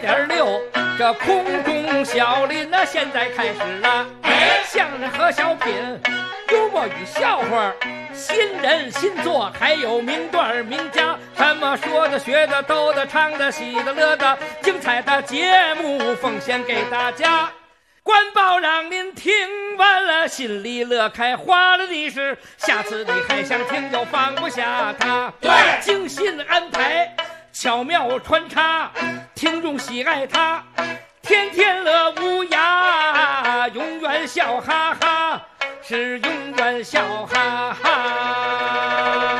100.6，这空中小林呢，现在开始了。相声和小品，幽默与笑话，新人新作，还有名段名家，什么说的、学的、逗的、唱的、喜的、乐的，精彩的节目奉献给大家。官报让您听完了心里乐开花了的是，下次你还想听就放不下它。对，精心安排，巧妙穿插，听众喜爱它，天天乐无涯，永远笑哈哈，是永远笑哈哈。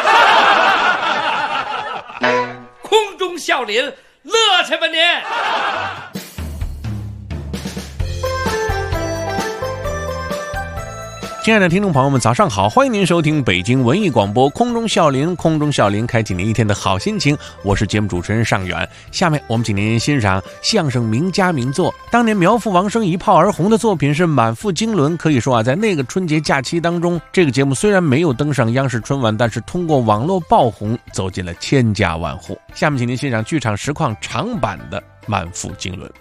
空中笑林，乐去吧您！ 亲爱的听众朋友们，早上好！欢迎您收听北京文艺广播空中笑林，空中笑林开启您一天的好心情。我是节目主持人尚远。下面我们请您欣赏相声名家名作。当年苗阜王声一炮而红的作品是《满腹经纶》，可以说在那个春节假期当中，这个节目虽然没有登上央视春晚，但是通过网络爆红，走进了千家万户。下面请您欣赏剧场实况长版的《满腹经纶》。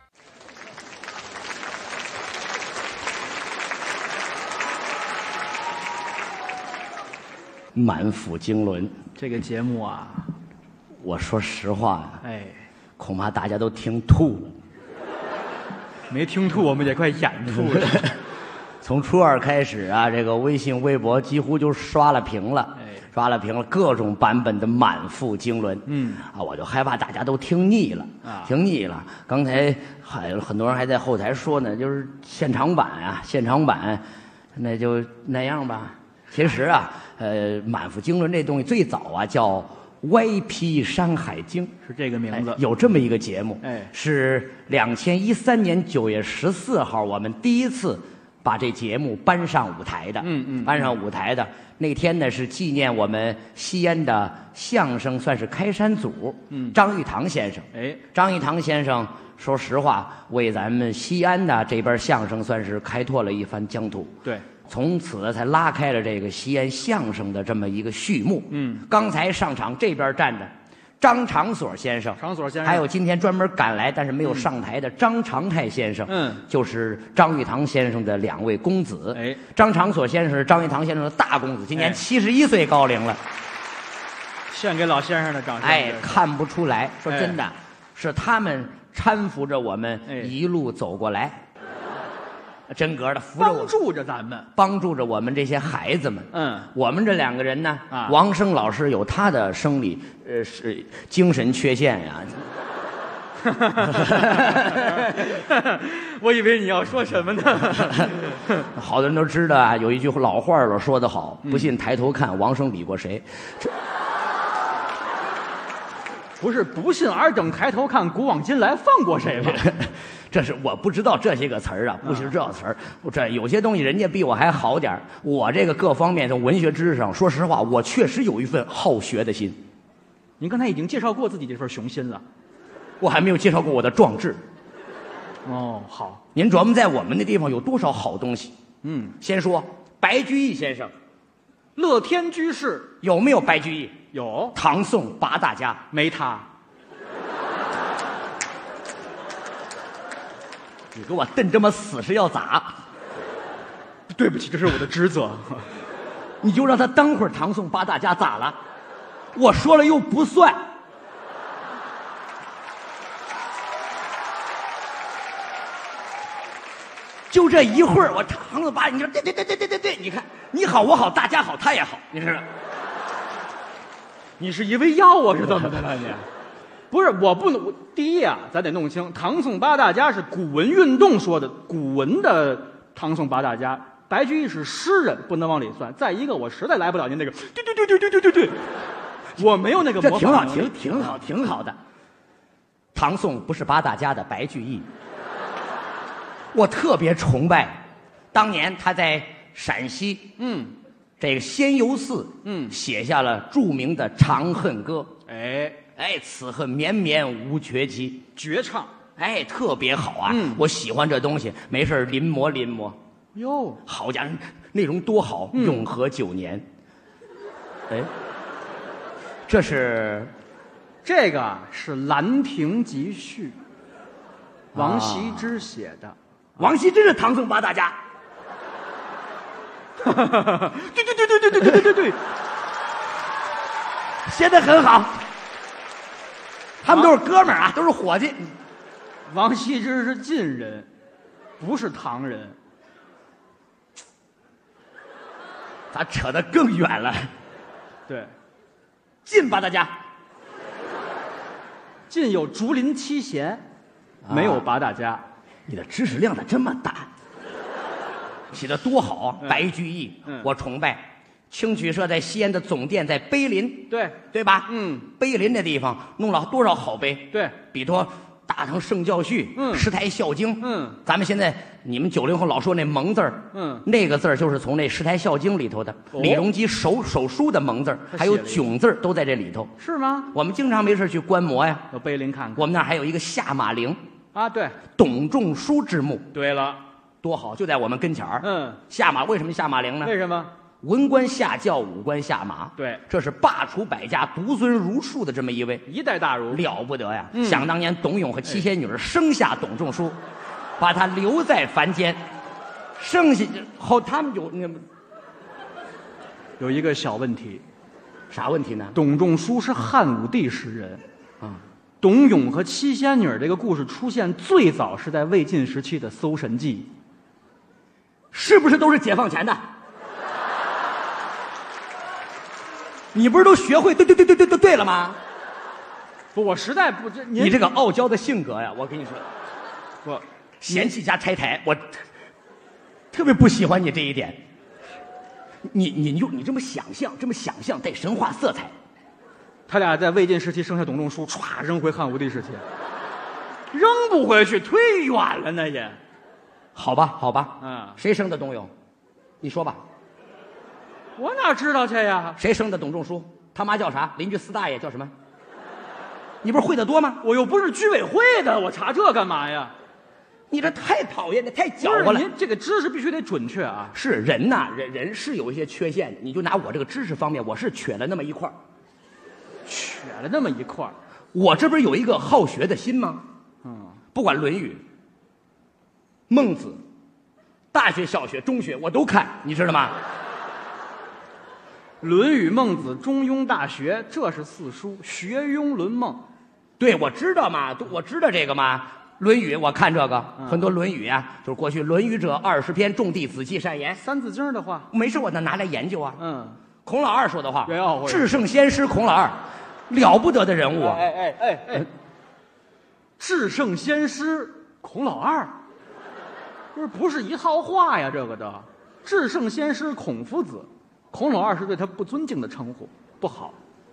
满腹经纶这个节目啊， 我说实话呀，恐怕大家都听吐了。 没听吐，我们也快演吐了。 从初二开始啊，这个微信、微博几乎就刷了屏了，刷了屏了各种版本的满腹经纶。我就害怕大家都听腻了，听腻了。刚才还有很多人还在后台说呢，就是现场版啊，现场版，那就那样吧。其实啊，满腹经纶这东西最早啊叫歪批《山海经》， 是这个名字。 有这么一个节目，是2013年9月14号，我们第一次把这节目搬上舞台的。搬上舞台的那天呢，是纪念我们西安的相声算是开山祖，张玉堂先生。张玉堂先生说实话，为咱们西安的这边相声算是开拓了一番疆土。 对。 从此才拉开了这个西安相声的这么一个序幕。刚才上场这边站着张长所先生，还有今天专门赶来但是没有上台的张长泰先生，就是张玉堂先生的2位公子。张长所先生是张玉堂先生的大公子，今年71岁高龄了。 献给老先生的掌声。 看不出来，说真的，是他们搀扶着我们一路走过来。真格的扶着我， 帮助着咱们， 帮助着我们这些孩子们。我们这2个人呢，王声老师有他的生理是精神缺陷呀。 我以为你要说什么呢？ 好多人都知道啊，有一句老话了，说得好，不信抬头看，王声比过谁？ 不是不信尔等抬头看，古往今来放过谁吗？ 这是我不知道这些个词儿啊，不知道词儿。这有些东西人家比我还好点儿，我这个各方面从文学知识上，说实话，我确实有一份好学的心。 您刚才已经介绍过自己这份雄心了， 我还没有介绍过我的壮志。 好， 您琢磨在我们那地方有多少好东西？先说白居易先生， 乐天居士有没有白居易？ 有。 唐宋8大家没他。 你给我瞪这么死是要咋？ 对不起，这是我的职责。 你就让他当会儿唐宋8大家咋了？我说了又不算。就这一会儿，我唐宋8，你说对，你看你好我好大家好他也好，你知道？ 你是一味药啊，是怎么的了你？不是，我不能。第一啊，咱得弄清，唐宋8大家是古文运动说的，古文的唐宋8大家，白居易是诗人，不能往里算。再一个，我实在来不了您那个，对，我没有那个模仿。 这挺好的。唐宋不是8大家的白居易，我特别崇拜。当年他在陕西，这个仙游寺，写下了著名的《长恨歌》。此恨绵绵无绝期， 绝唱， 特别好啊！我喜欢这东西，没事临摹。 哟， 好家伙，内容多好！永和9年，这是这个是《兰亭集序》，王羲之写的。 王羲之是唐宋八大家。对，写得很好。他们都是哥们儿啊，都是伙计。 王羲之是晋人，不是唐人。 咱扯得更远了。 对， 晋八大家。 晋有竹林七贤，没有八大家。 你的知识量咋这么大？写得多好，白居易，我崇拜。青曲社在西安的总店在碑林，对吧？碑林这地方弄了多少好碑？ 对， 比托大唐圣教序，诗台孝经，咱们现在你们90后老说那蒙字儿，那个字儿就是从那诗台孝经里头的。李隆基手书的蒙字儿，还有囧字儿都在这里头。 是吗？ 我们经常没事去观摩呀， 到碑林看看。 我们那儿还有一个下马陵啊，对， 董仲舒之墓。 对了， 多好，就在我们跟前儿。为什么下马陵呢？ 为什么？ 文官下轿，武官下马。 对， 这是罢黜百家，独尊儒术的这么一位一代大儒， 了不得呀！想当年，董永和七仙女生下董仲舒，把他留在凡间，剩下后他们就有一个小问题。 啥问题呢？ 董仲舒是汉武帝时人，董永和七仙女这个故事出现最早是在魏晋时期的《搜神记》， 是不是都是解放前的？你不是都学会对了吗？ 不，我实在不， 你这个傲娇的性格呀，我跟你说， 我嫌弃加拆台，我特别不喜欢你这一点。你这么想象，带神话色彩。 他俩在魏晋时期生下董仲舒，歘扔回汉武帝时期，扔不回去，忒远了那也。 好吧，谁生的董永？你说吧。 我哪知道去呀？ 谁生的董仲舒？他妈叫啥？邻居四大爷叫什么？你不是会得多吗？ 我又不是居委会的，我查这干嘛呀？ 你这太讨厌了，太搅和了。 您这个知识必须得准确啊。 是人呐，人是有一些缺陷的。你就拿我这个知识方面，我是缺了那么一块我这不是有一个好学的心吗？不管《论语》、孟子，大学、小学、中学我都看，你知道吗？ 《论语》《孟子》《中庸》《大学》，这是四书，学庸论孟。 对，我知道嘛，我知道这个嘛。《论语》我看这个，很多《论语》啊，就是过去《论语》者20篇，种地，子继善言， 三字经的话， 没事我拿来研究啊。孔老二说的话， 元至圣先师孔老二，了不得的人物啊！ 至圣先师孔老二，不是一套话呀，这个的。至圣先师孔夫子，孔老二是对他不尊敬的称呼，不好。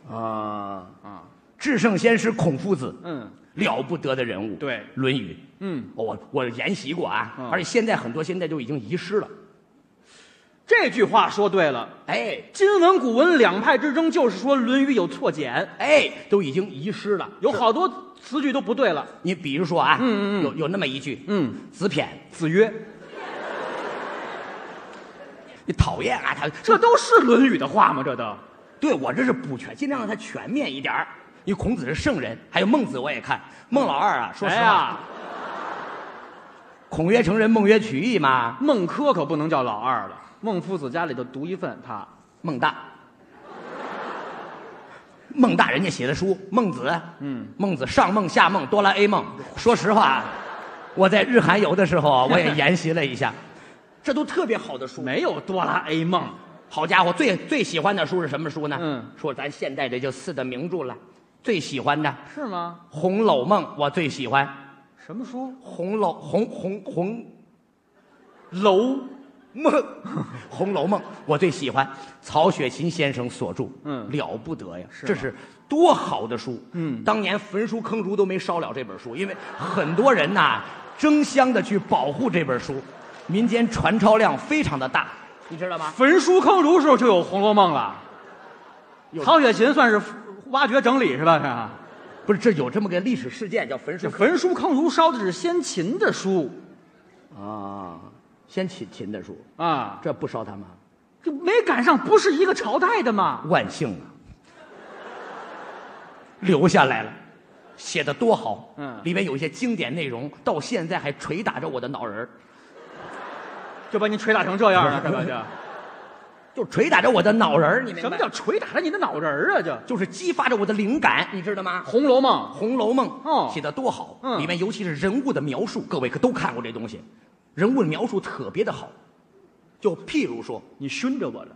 至圣先师孔夫子，了不得的人物。 对， 《论语》，我研习过啊，而且现在很多都已经遗失了。 这句话说对了，今文古文两派之争，就是说《论语》有错简， 都已经遗失了， 有好多词句都不对了。 你比如说啊，有那么一句，子谝， 子曰， 你讨厌啊， 这都是《论语》的话吗？这都， 对我这是补全，尽量让它全面一点儿。因为孔子是圣人，还有孟子我也看，孟老二啊，说实话，孔曰成人，孟曰取义嘛。 孟轲可不能叫老二了，孟夫子家里头独一份，他孟大，孟大人家写的书，孟子，孟子上孟下孟哆啦 A 梦。说实话，我在日韩游的时候我也研习了一下，这都特别好的书。 没有哆啦 A 梦， 好家伙，最喜欢的书是什么书呢？说咱现代这就4大名著了。最喜欢的是吗？ 《红楼梦》我最喜欢。 什么书？ 红楼梦，《红楼梦》我最喜欢，曹雪芹先生所著，了不得呀！这是多好的书！当年焚书坑儒都没烧了这本书，因为很多人呐争相的去保护这本书，民间传抄量非常的大，你知道吗？ 焚书坑儒时候就有《红楼梦》了，曹雪芹算是挖掘整理是吧？ 不是，这有这么个历史事件叫焚书。 焚书坑儒烧的是先秦的书， 先秦的书啊， 这不烧他吗？ 这没赶上，不是一个朝代的嘛。 万幸啊！ 留下来了，写的多好。 嗯里面有一些经典内容，到现在还捶打着我的脑仁儿， 就把你捶打成这样了，是吧？ 就捶打着我的脑仁儿。你明白什么叫捶打着你的脑仁儿啊？ 就是激发着我的灵感，你知道吗？ 《红楼梦》 《红楼梦》 哦写的多好， 嗯里面尤其是人物的描述，各位可都看过这东西，人物的描述特别的好。就譬如说， 你熏着我了。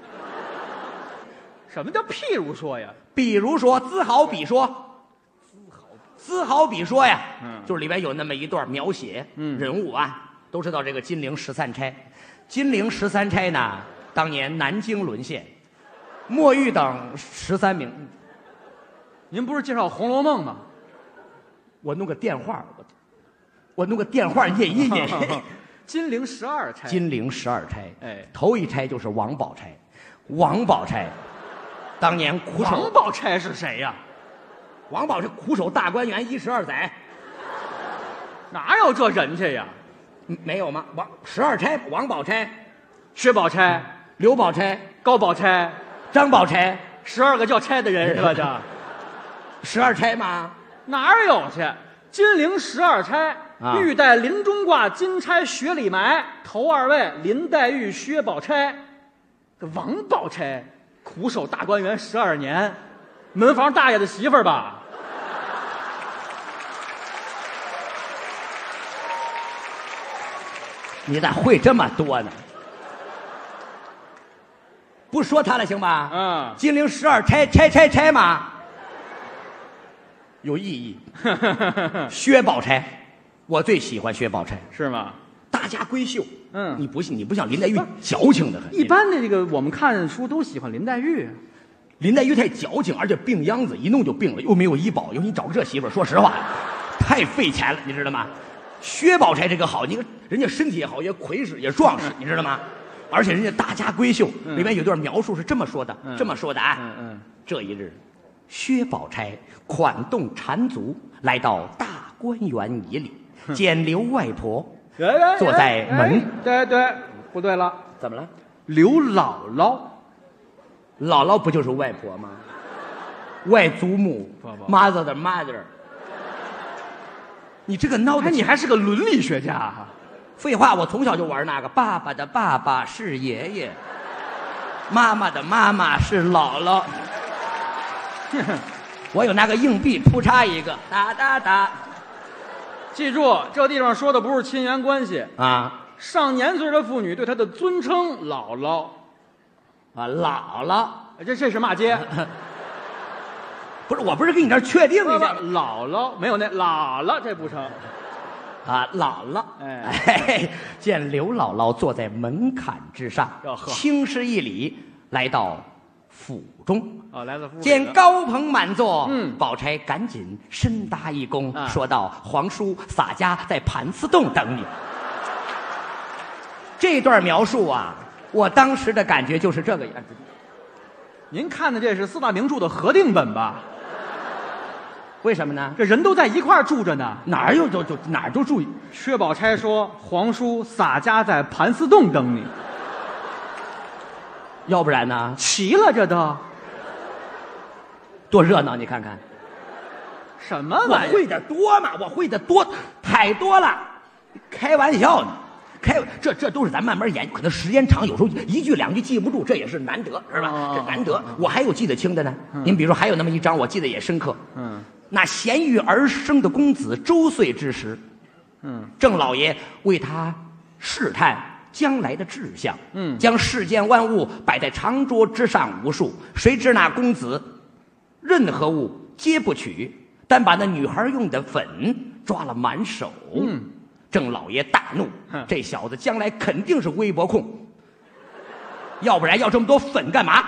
什么叫譬如说呀？ 比如说，兹好比说，兹好比说呀，就是里边有那么一段描写，人物啊，都知道这个金陵十三钗。金陵十三钗呢，当年南京沦陷，墨玉等13名。 您不是介绍《红楼梦》吗？ 我弄个电话，我弄个电话印一印。 金陵12钗。 金陵12钗， 哎头一钗就是王宝钗。王宝钗，当年苦守。 王宝钗是谁呀？ 王宝是苦守大观园12载， 哪有这人家呀？ 没有吗？12钗，王宝钗、 薛宝钗、 刘宝钗、 高宝钗， 张宝钗 12个叫钗的人是吧？这 ，12钗吗？ 哪儿有去？金陵12钗， 啊玉带林中挂，金钗雪里埋。头2位林黛玉、薛宝钗。这王宝钗苦守大观园12年，门房大爷的媳妇儿吧？ 你咋会这么多呢？不说他了，行吧？ 嗯金陵12钗嘛，有意义。薛宝钗，我最喜欢薛宝钗， 是吗？ 大家闺秀。 嗯你不像林黛玉矫情的很。 一般的这个我们看书都喜欢林黛玉。 林黛玉太矫情，而且病秧子，一弄就病了，又没有医保，尤其你找个这媳妇儿，说实话，太费钱了，你知道吗？薛宝钗这个好，你看人家身体也好，也魁实也壮实，你知道吗？而且人家大家闺秀，里面有段描述是这么说的，啊，这一日，薛宝钗款动缠足，来到大观园椅里，见刘外婆坐在门。 对，不对了， 怎么了？ 刘姥姥。 姥姥不就是外婆吗？外祖母不 ，mother 的 mother。你这个孬的， 你还是个伦理学家哈？ 废话，我从小就玩那个。爸爸的爸爸是爷爷，妈妈的妈妈是姥姥。我有那个硬币，扑嚓一个，哒哒哒。 记住，这地方说的不是亲缘关系啊。 上年岁的妇女对她的尊称姥姥。 啊，姥姥， 这是骂街。 不是，我不是跟你这儿确定一下。 姥姥没有那姥姥，这不成。 啊，姥姥，哎，见刘姥姥坐在门槛之上，轻施一礼，来到府中。 来自府。 见高朋满座，宝钗赶紧深搭一躬，说道：“皇叔洒家在盘丝洞等你。”这段描述啊，我当时的感觉就是这个样子。 您看的这是4大名著的核定本吧？ 为什么呢？ 这人都在一块儿住着呢， 哪儿有就哪儿都住。 薛宝钗说：“皇叔洒家在盘丝洞等你。” 要不然呢？ 齐了，这都多热闹！你看看， 什么玩意儿？ 我会的多嘛，我会的多，太多了。开玩笑呢，这都是咱慢慢研究，可能时间长，有时候1句2句记不住，这也是难得，是吧？这难得。我还有记得清的呢。您比如说，还有那么一章，我记得也深刻。那贤育而生的公子周岁之时，郑老爷为他试探将来的志向，将世间万物摆在长桌之上无数，谁知那公子任何物皆不取，但把那女孩用的粉抓了满手。郑老爷大怒，这小子将来肯定是微博控，要不然要这么多粉干嘛？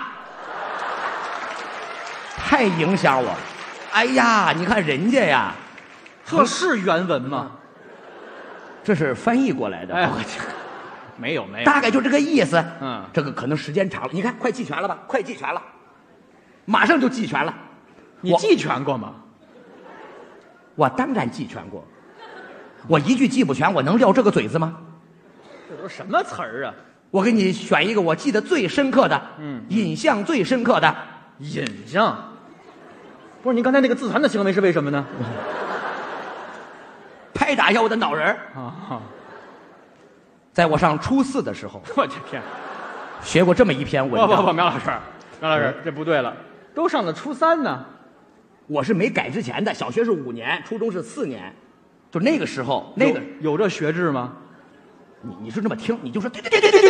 太影响我了。哎呀，你看人家呀， 这是原文吗？ 这是翻译过来的。 哎，没有， 大概就这个意思。这个可能时间长了，你看快记全了吧？快记全了，马上就记全了。 你记全过吗？ 我当然记全过。我一句记不全，我能撂这个嘴子吗？ 这都什么词儿啊？ 我给你选一个我记得最深刻的，印象最深刻的。 印象， 不是，您刚才那个自残的行为是为什么呢？ 拍打一下我的脑仁儿。 啊， 在我上初4的时候， 我的天！ 学过这么一篇文章。 不，苗老师，这不对了，都上了初3呢。 我是没改之前的，小学是5年，初中是4年，就那个时候，那个有这学制吗？ 你是这么听，你就说对，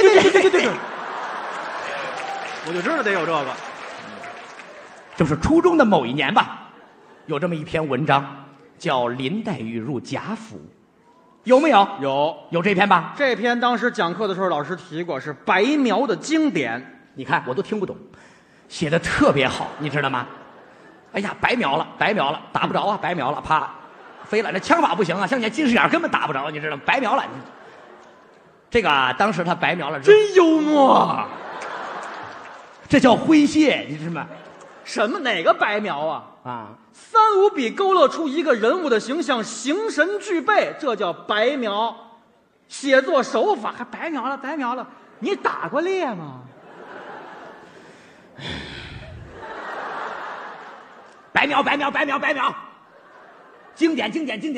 我就知道得有这个。 就是初中的某一年吧，有这么一篇文章，叫林黛玉入贾府，有没有？ 有这篇吧？ 这篇当时讲课的时候，老师提过，是白描的经典。 你看我都听不懂，写的特别好，你知道吗？哎呀，白描了，打不着啊，白描了，啪，飞了。这枪法不行啊，像你近视眼根本打不着，你知道吗？白描了。这个啊，当时他白描了， 真幽默， 这叫诙谐，你知道吗？ 什么哪个白描啊？ 啊 ，3、5笔勾勒出一个人物的形象，形神俱备，这叫白描。写作手法还白描了，你打过猎吗？ 白描，经典，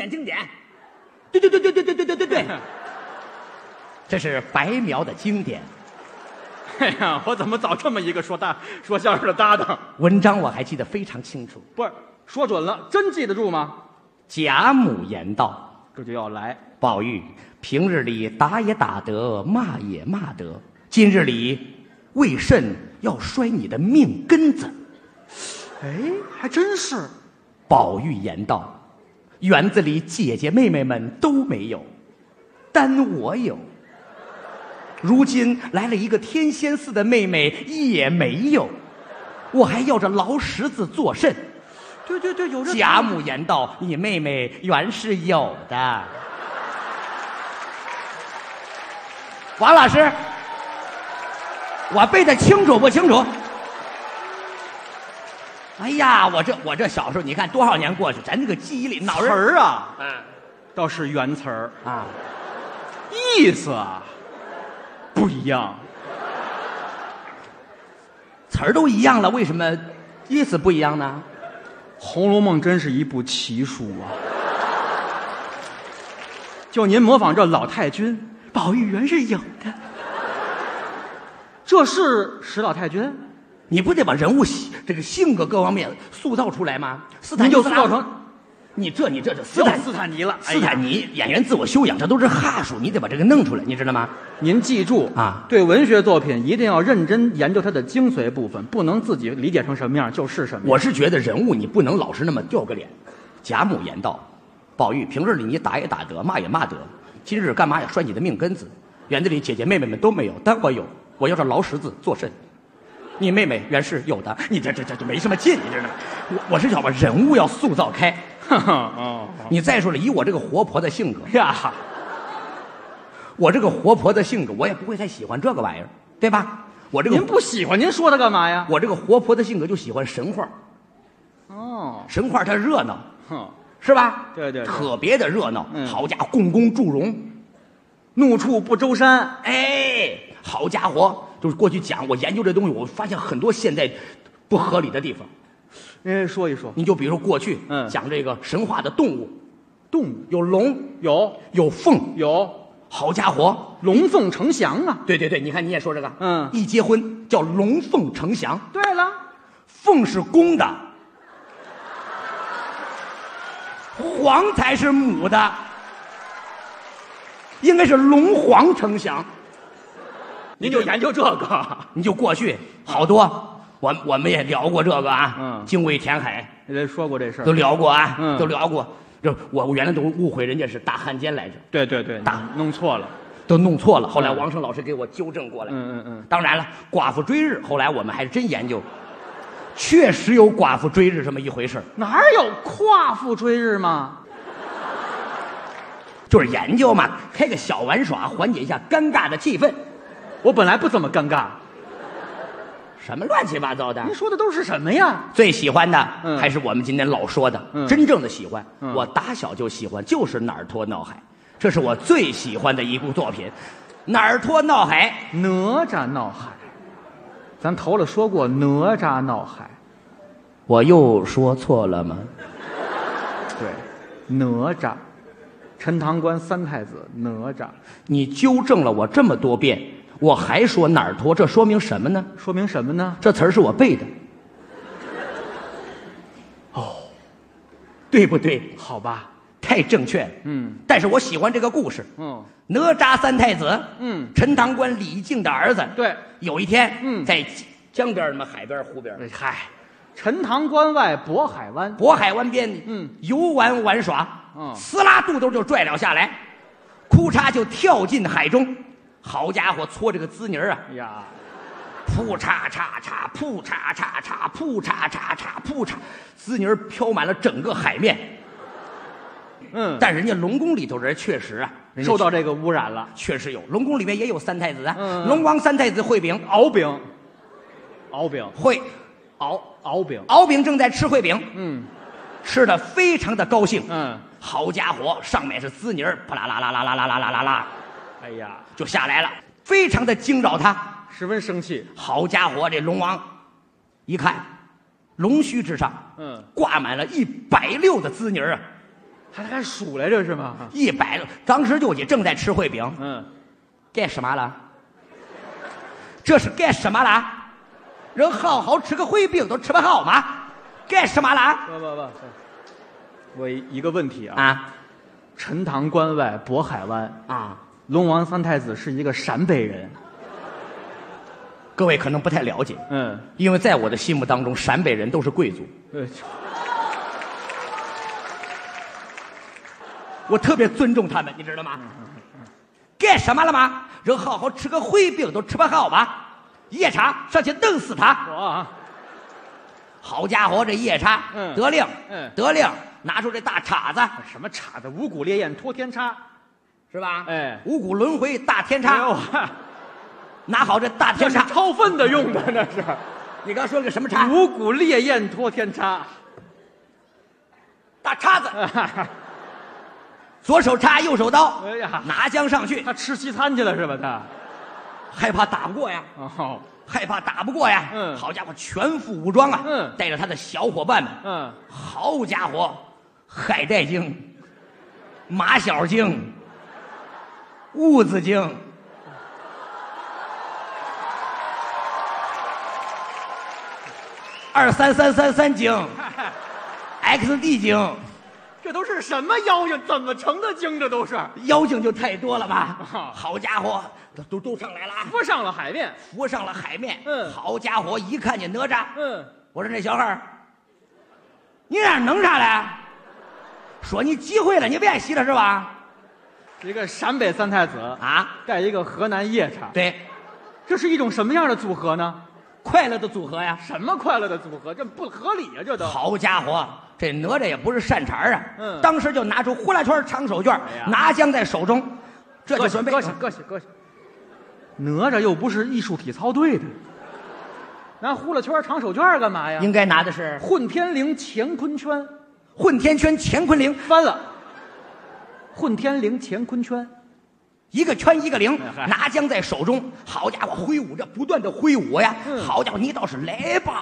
对，这是白描的经典。 哎呀，我怎么找这么一个说相声的搭档？ 文章我还记得非常清楚。 不是，说准了，真记得住吗？ 贾母言道：“ 这就要来， 宝玉，平日里打也打得，骂也骂得，今日里为甚要摔你的命根子？” 哎，还真是。 宝玉言道：“园子里姐姐妹妹们都没有，单我有。如今来了一个天仙似的妹妹，也没有，我还要着劳什子作甚？” 对，有这。 贾母言道：“你妹妹原是有的。”王老师，我背得清楚不清楚？哎呀，我这小时候，你看多少年过去，咱这个记忆里脑仁词儿啊， 嗯倒是原词儿， 啊， 意思啊不一样。 词儿都一样了，为什么意思不一样呢？ 《红楼梦》真是一部奇书啊！就您模仿这老太君，宝玉原是有的，这是史老太君。 你不得把人物这个性格各方面塑造出来吗？斯坦尼就塑造成你这斯坦尼了。 斯坦尼演员自我修养，这都是哈数，你得把这个弄出来，你知道吗？ 您记住啊， 对文学作品一定要认真研究它的精髓部分，不能自己理解成什么样就是什么样。 我是觉得人物你不能老是那么掉个脸。贾母言道：“宝玉，平日里你打也打得，骂也骂得，今日干嘛也摔你的命根子？园子里姐姐妹妹们都没有，但我有，我要这劳什子作甚？你妹妹原是有的，你这没什么劲，你知道吗？我是想把人物要塑造开。你再说了，以我这个活泼的性格呀，我这个活泼的性格，我也不会太喜欢这个玩意儿，对吧？我这个您不喜欢，您说它干嘛呀？ 我这个活泼的性格就喜欢神话。 哦， 神话它热闹， 哼， 是吧？ 对， 特别的热闹。好家伙，共工祝融， 怒触不周山。 哎，好家伙，就是过去讲我研究这东西，我发现很多现在不合理的地方。 您说一说。 你就比如说过去讲这个神话的动物，有龙，有凤，好家伙， 龙凤呈祥啊！ 对，你看你也说这个， 一结婚叫龙凤呈祥。 对了， 凤是公的，凰才是母的，应该是龙凰呈祥。 您就研究这个， 你就过去好多。我们也聊过这个啊，精卫填海， 人说过这事儿， 都聊过啊，都聊过。就我原来都误会人家是大汉奸来着， 对，弄错了， 都弄错了。后来王声老师给我纠正过来。当然了，寡妇追日，后来我们还真研究，确实有寡妇追日这么一回事。 哪有夸父追日吗？ 就是研究嘛，开个小玩耍，缓解一下尴尬的气氛。 我本来不怎么尴尬。 什么乱七八糟的？ 您说的都是什么呀？ 最喜欢的还是我们今天老说的，真正的喜欢。我打小就喜欢，就是哪儿拖闹海，这是我最喜欢的一部作品。哪儿拖闹海， 哪吒闹海，咱头了说过哪吒闹海， 我又说错了吗？ 对，哪吒，陈塘关三太子哪吒。 你纠正了我这么多遍，我还说哪儿脱，这说明什么呢？ 说明什么呢？ 这词儿是我背的。哦，对不对？ 好吧， 太正确了。但是我喜欢这个故事。哪吒三太子。陈塘关李靖的儿子。 对， 有一天，在江边、什么海边、湖边， 嗨，陈塘关外渤海湾， 渤海湾边，游玩玩耍，撕拉肚兜就拽了下来，哭嚓就跳进海中。好家伙，搓这个滋泥儿啊！ 呀， 扑嚓嚓嚓，扑嚓嚓嚓，扑嚓嚓嚓，扑嚓，滋泥儿飘满了整个海面。但人家龙宫里头人确实啊， 受到这个污染了， 确实有。龙宫里面也有三太子啊，龙王三太子烩饼、 敖饼， 烩敖饼正在吃烩饼，吃的非常的高兴。好家伙，上面是滋泥儿，啪啦啦啦啦啦啦啦啦啦啦， 哎呀， 就下来了，非常的惊扰他， 十分生气。 好家伙，这龙王一看，龙须之上，挂满了160的滋泥儿啊！ 还数来着是吗 ？100，当时就正在吃烩饼。干什么了？这是干什么了？人好好吃个烩饼都吃不好吗？干什么了？ 不，我一个问题啊。陈塘关外渤海湾啊， 龙王三太子是一个陕北人。 各位可能不太了解，因为在我的心目当中，陕北人都是贵族。我特别尊重他们，你知道吗？干什么了吗？人好好吃个烩饼都吃不好吗？夜叉上去弄死他！好家伙，这夜叉得令，拿出这大叉子， 什么叉子？五谷烈焰托天叉， 是吧？ 五谷轮回大天叉。拿好这大天叉， 掏粪的用的那是。 你刚说个什么叉？ 五谷烈焰托天叉， 大叉子。左手叉，右手刀，拿将上去。 他吃西餐去了是吧？他害怕打不过呀，好家伙，全副武装啊，带着他的小伙伴们，好家伙，海带精、马小精、痦子精、23333精、XD 精。 这都是什么妖精？怎么成的精？这都是妖精就太多了吧？好家伙，都上来了， 浮上了海面。 好家伙，一看见哪吒，我说那小孩你哪能上来？说你机会了，你别洗了是吧？ 一个陕北三太子啊， 带一个河南夜叉， 对， 这是一种什么样的组合呢？ 快乐的组合呀！ 什么快乐的组合？这不合理呀！这都好家伙，这哪吒也不是善茬啊！当时就拿出呼啦圈长手绢，拿将在手中，这就准备搁下。哪吒又不是艺术体操队的，拿呼啦圈长手绢干嘛呀？ 应该拿的是混天绫乾坤圈， 混天圈乾坤绫翻了，混天绫乾坤圈。 一个圈一个绫，拿将在手中，好家伙，挥舞着，不断的挥舞呀！好家伙，你倒是来吧，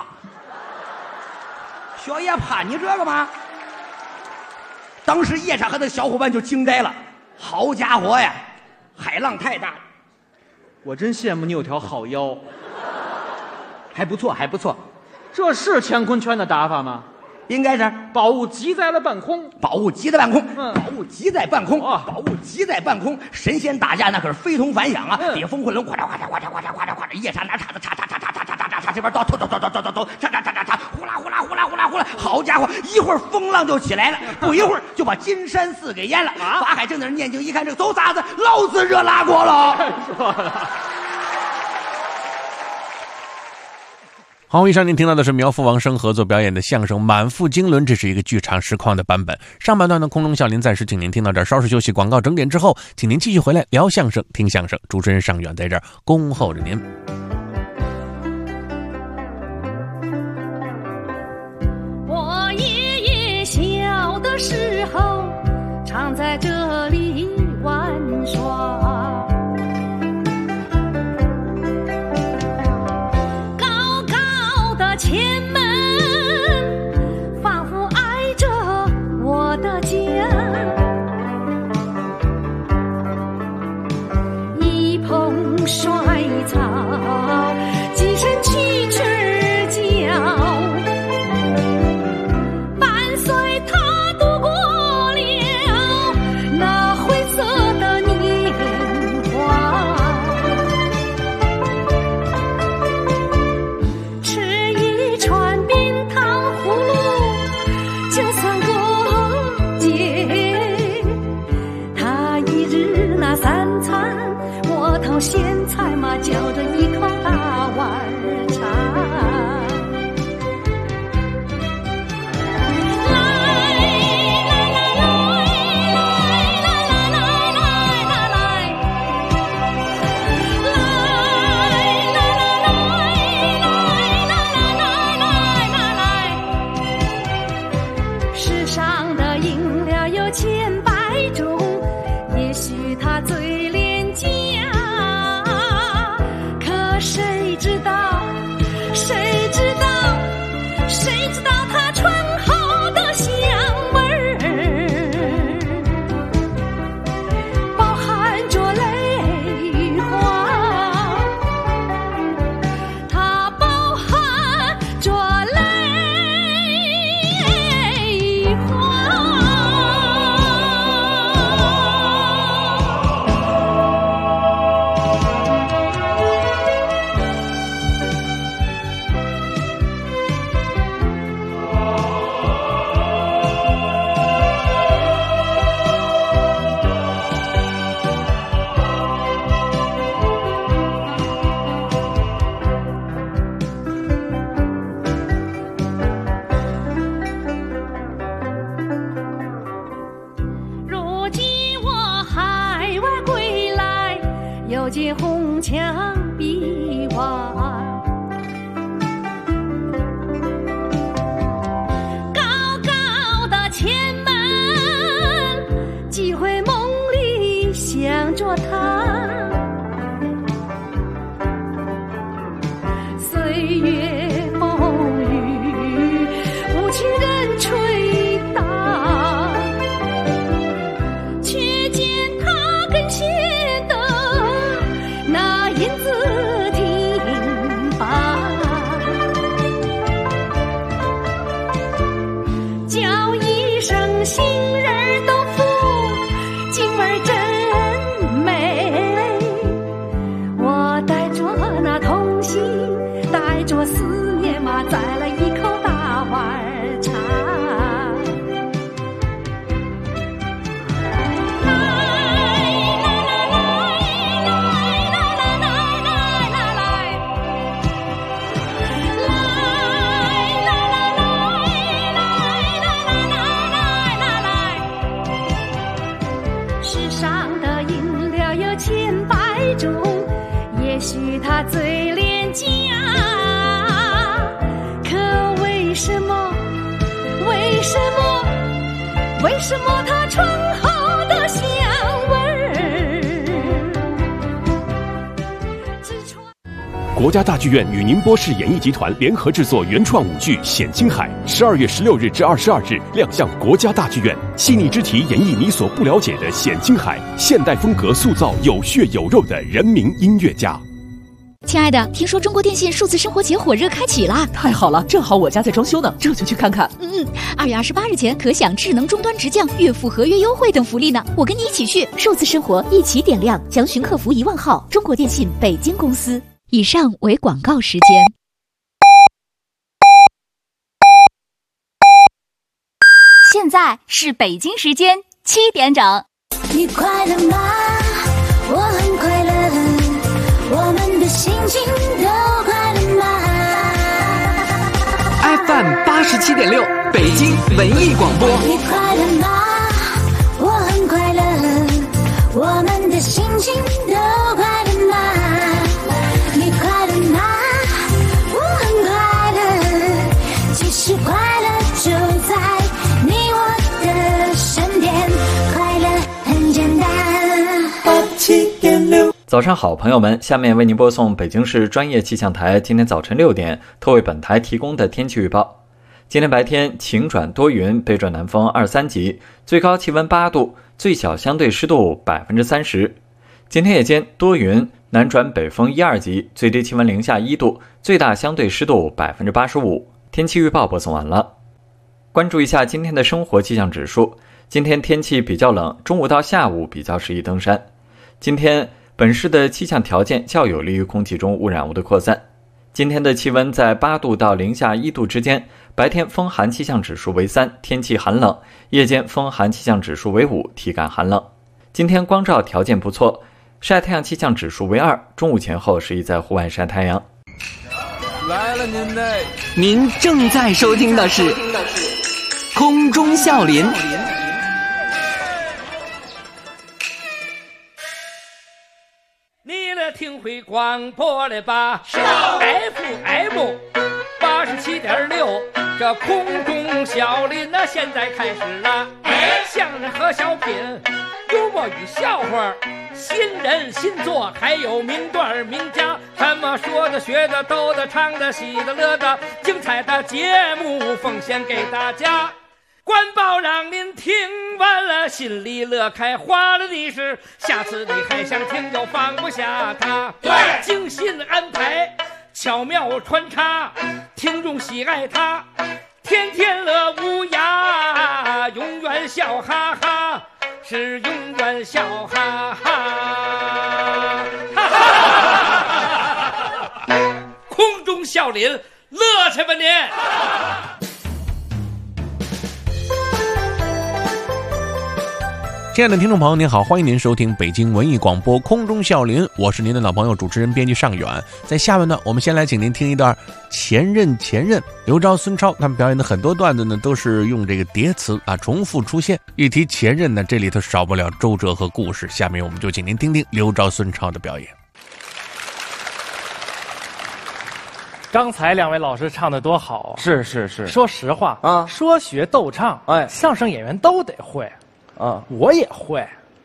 小爷怕你这个吗？当时夜叉和他的小伙伴就惊呆了，好家伙呀，海浪太大了， 我真羡慕你有条好腰， 还不错， 这是乾坤圈的打法吗？ 应该是宝物集在了半空， 宝物集在半空，神仙打架那可是非同凡响啊！底下风混龙，哗嚓，夜叉拿叉子，叉，这边刀，突，叉，呼啦，好家伙，一会儿风浪就起来了，不一会儿就把金山寺给淹了。法海正在那念经，一看这走咋子，老子惹拉锅了。 说了。 好，以上您听到的是苗阜王声合作表演的相声《满腹经纶》，这是一个剧场实况的版本。上半段的空中笑林暂时请您听到这儿，稍事休息，广告整点之后，请您继续回来聊相声、听相声。主持人尚远在这儿恭候着您。 我爷爷小的时候常在这里玩耍。前门包咸菜嘛，嚼着一口大碗茶。世上的饮料有千百种，也许它最廉价，可谁知道它醇厚的香味儿，包含着泪花，它包含着泪花。如今我海外归来，又见红墙碧瓦，高高的前门，几回梦里想着他，岁月风雨无情人吹打，却见他跟前的那银子挺拔，叫一声新人豆腐，京味儿真美。我带着那童心，带着思念嘛，摘了一口大碗茶。世上的饮料有千百种，也许它最廉价，可为什么它醇厚的香味儿？ 国家大剧院与宁波市演艺集团联合制作原创舞剧《显青海》，12月16日至22日亮相国家大剧院，细腻肢体演绎你所不了解的显青海，现代风格塑造有血有肉的人民音乐家。 亲爱的，听说中国电信数字生活节火热开启啦！ 太好了，正好我家在装修呢，这就去看看。 2月28日前可享智能终端直降、月付合约优惠等福利呢，我跟你一起去。 数字生活一起点亮，详询客服1万号，中国电信北京公司。 以上为广告时间。 现在是北京时间7点整。 你快乐吗？我很快乐，我们的心情都快乐吗 ？FM 87.6，北京文艺广播。 你快乐吗？我很快乐，我们的心情都快乐吗？你快乐吗？我很快乐，其实快乐就在你我的身边，快乐很简单。87.6。 早上好，朋友们，下面为您播送北京市专业气象台今天早晨6点特为本台提供的天气预报。今天白天晴转多云，北转南风2、3级，最高气温8度，最小相对湿度30%。今天夜间多云，南转北风1、2级，最低气温零下1度，最大相对湿度85%。天气预报播送完了。关注一下今天的生活气象指数，今天天气比较冷，中午到下午比较适宜登山。今天本市的气象条件较有利于空气中污染物的扩散。今天的气温在8度到零下1度之间，白天风寒气象指数为3，天气寒冷；夜间风寒气象指数为5，体感寒冷。今天光照条件不错， 晒太阳气象指数为2，中午前后适宜在户外晒太阳。 来了您正在收听的是空中笑林。 你来听会广播了吧？FM 87.6，这空中笑林现在开始了。相声和小品，幽默与笑话，新人新作，还有名段名家，什么说的学的逗的唱的喜的乐的，精彩的节目奉献给大家。官报让您听完了心里乐开花了的是，下次你还想听就放不下它。对，精心安排，巧妙穿插，听众喜爱它，天天乐无涯，永远笑哈哈，是永远笑哈哈。空中笑林，乐去吧您！ 亲爱的听众朋友您好，欢迎您收听北京文艺广播空中笑林，我是您的老朋友主持人编辑尚远。在下面呢，我们先来请您听一段前任刘钊、孙超他们表演的很多段子呢，都是用这个叠词重复出现。一提前任呢，这里头少不了周折和故事。下面我们就请您听听刘钊、孙超的表演。 刚才两位老师唱的多好啊！ 是， 说实话啊， 说学逗唱，相声演员都得会。我也会，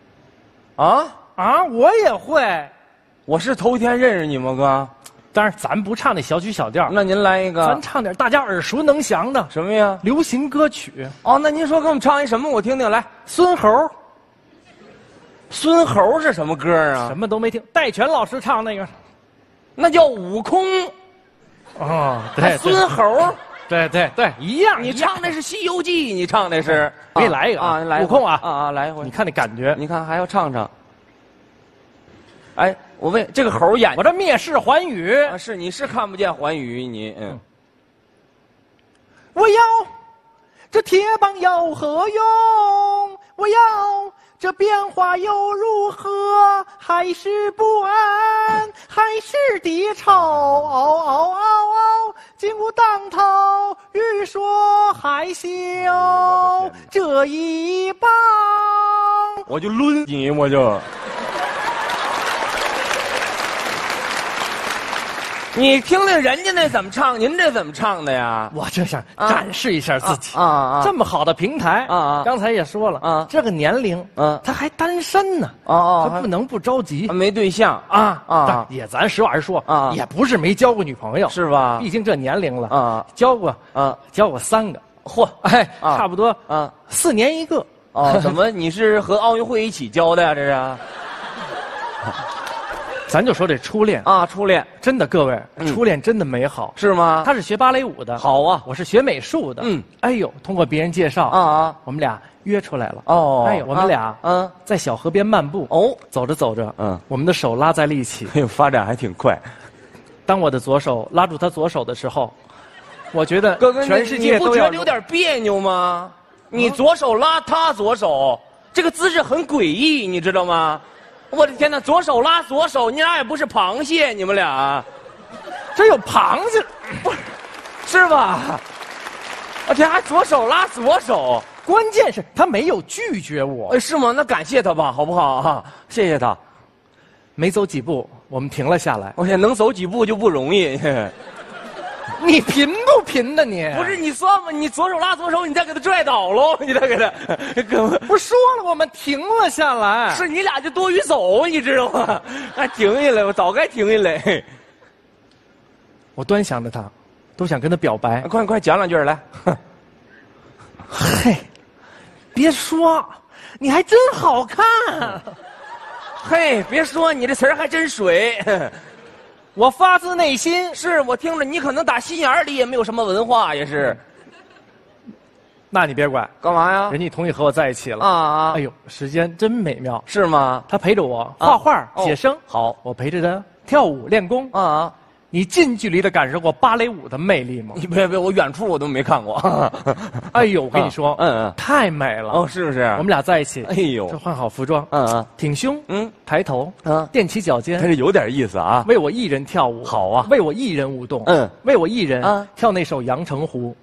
我也会， 我是头天认识你吗，哥？ 当然，咱不唱那小曲小调， 那您来一个， 咱唱点大家耳熟能详的。 什么呀？ 流行歌曲。 那您说给我们唱一什么？我听听来。 孙猴。 孙猴是什么歌啊？ 什么都没听。戴荃老师唱那个， 那叫悟空。 对， 孙猴。 对，一样。 你唱的是《西游记》，你唱的是。 给你来一个来悟空来一回。 你看那感觉， 你看还要唱。哎，我问这个猴演， 我这灭世寰宇是你是看不见寰宇你我要这铁棒有何用？我要这变化又如何？还是不安，还是低潮，金箍当头，欲说害羞，这一棒我就抡你，我就。你听听人家那怎么唱，您这怎么唱的呀？ 我这想展示一下自己这么好的平台刚才也说了这个年龄他还单身呢他不能不着急， 没对象也咱实话实说也不是没交过女朋友， 是吧？ 毕竟这年龄了交过3个， 嚯， 差不多4年一个怎么你是和奥运会一起交的呀？这是。 咱就说这初恋初恋真的，各位，初恋真的美好， 是吗？ 他是学芭蕾舞的， 好啊， 我是学美术的，哎呦，通过别人介绍我们俩约出来了，哎呦，我们俩在小河边漫步，走着走着，我们的手拉在了一起， 发展还挺快。 当我的左手拉住他左手的时候，我觉得哥全世界都要。 你不觉得有点别扭吗？你左手拉他左手，这个姿势很诡异，你知道吗？我的天哪，左手拉左手，你俩也不是螃蟹，你们俩， 这有螃蟹， 不是，是吧？这还左手拉左手， 关键是他没有拒绝我， 是吗？那感谢他吧，好不好？谢谢他。 没走几步，我们停了下来。 我现在能走几步就不容易。 你贫不贫呢？你不是你算吗？你左手拉左手，你再给他拽倒喽，你再给他， 不是说了我们停了下来？ 是你俩就多余走，你知道吗？还停下来，我早该停下来。 我端详着他，都想跟他表白。 快讲两句来。 嘿，别说，你还真好看。 嘿，别说，你这词儿还真水。 我发自内心， 是我听着你可能打心眼里也没有什么文化，也是。 那你别管， 干嘛呀？ 人家同意和我在一起了哎呦，时间真美妙， 是吗？ 他陪着我画画、写生， 好， 我陪着他跳舞练功你近距离的感受过芭蕾舞的魅力吗？ 你别，我远处我都没看过。 哎呦，我跟你说，太美了哦，是不是？ 我们俩在一起， 哎呦， 这换好服装，挺胸，抬头，踮起脚尖， 还是有点意思啊。 为我一人跳舞， 好啊， 为我一人舞动，为我一人跳那首《阳澄湖》。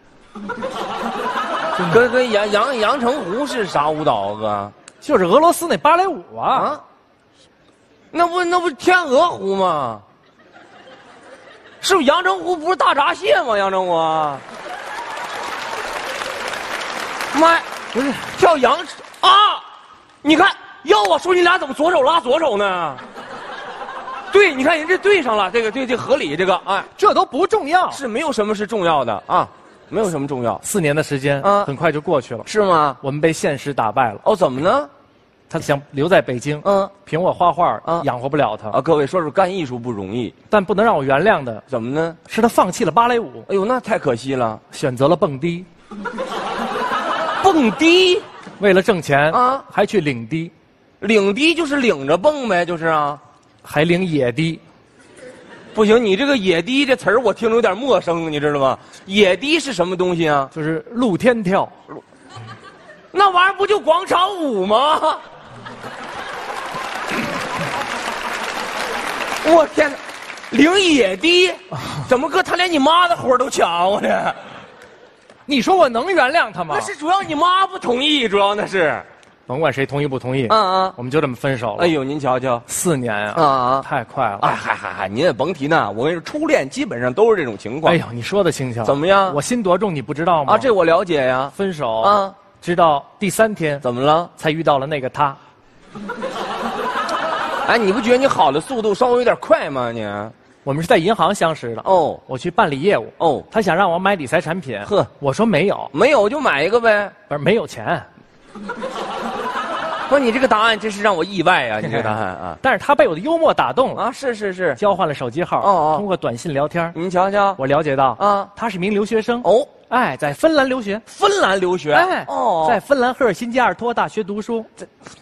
跟阳澄湖是啥舞蹈哥？ 就是俄罗斯那芭蕾舞啊。 那不天鹅湖吗？是不是阳澄湖不是大闸蟹吗？阳澄湖啊，妈， 不是跳啊！你看，要我说你俩怎么左手拉左手呢？对，你看人这对上了，这合理，这个哎， 这都不重要， 是没有什么是重要的啊，没有什么重要。 4年的时间很快就过去了， 是吗？ 我们被现实打败了。 哦，怎么呢？ 他想留在北京，凭我画画养活不了他。 各位说干艺术不容易， 但不能让我原谅的， 怎么呢？ 是他放弃了芭蕾舞。 哎呦，那太可惜了， 选择了蹦迪。 蹦迪， 为了挣钱还去领迪。 领迪就是领着蹦呗，就是啊， 还领野迪。 不行，你这个野迪这词儿我听着有点陌生，你知道吗？野迪是什么东西啊？ 就是露天跳。 那玩意儿不就广场舞吗？我天哪，领野迪，怎么哥他连你妈的活都抢我这？ 你说我能原谅他吗？ 那是主要你妈不同意，主要那是。 甭管谁同意不同意，我们就这么分手了。 哎呦，您瞧瞧 ，4年啊，太快了！ 哎，嗨，您也甭提那，我跟你说，初恋基本上都是这种情况。 哎呦，你说的轻巧。 怎么样？ 我心多重，你不知道吗？ 啊，这我了解呀。 分手直到第3天， 怎么了？ 才遇到了那个他。 哎，你不觉得你好的速度稍微有点快吗？你， 我们是在银行相识的。 哦， 我去办理业务。 哦， 他想让我买理财产品。 呵， 我说没有， 没有就买一个呗。 不是没有钱。 不，你这个答案真是让我意外啊！你这个答案啊， 但是他被我的幽默打动了啊！是， 交换了手机号，通过短信聊天。 您瞧瞧， 我了解到他是名留学生哦， 哎，在芬兰留学。 芬兰留学， 哎，在芬兰赫尔辛基阿尔托大学读书。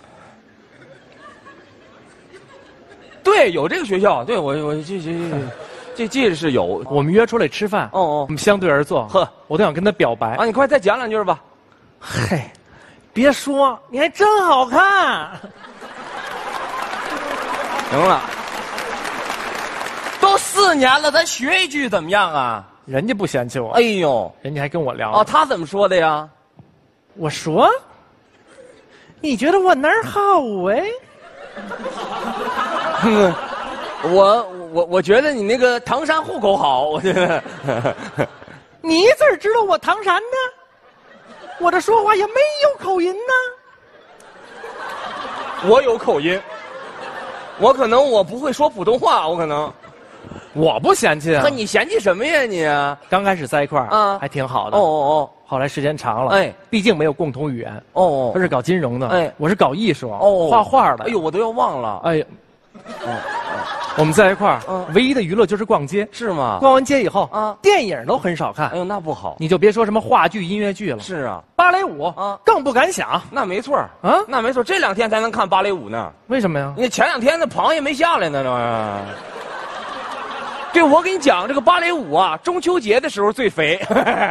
对，有这个学校，对我这是有。 我们约出来吃饭，我们相对而坐。 呵， 我都想跟他表白啊！你快再讲2句吧。 嘿。别说，你还真好看。 行了，都4年了，咱学一句怎么样啊？ 人家不嫌弃我。 哎呦， 人家还跟我聊。 哦，他怎么说的呀？ 我说，你觉得我哪儿好哎？ 我觉得你那个唐山户口好，我觉得。 你怎么知道我唐山呢？我这说话也没有口音呢。 我有口音，我可能我不会说普通话，我可能。 我不嫌弃啊。 那你嫌弃什么呀你？ 刚开始在一块儿还挺好的。 哦。 后来时间长了，毕竟没有共同语言。 哦。 他是搞金融的，我是搞艺术，画画的。 哎呦，我都要忘了。 哎呀。我们在一块儿，唯一的娱乐就是逛街， 是吗？ 逛完街以后，电影都很少看。 哎呦，那不好。 你就别说什么话剧、音乐剧了。 是啊， 芭蕾舞更不敢想。 那没错啊，那没错。这2天才能看芭蕾舞呢。 为什么呀？ 你前2天那螃蟹没下来呢，这玩意儿。对，我跟你讲，这个芭蕾舞啊，中秋节的时候最肥。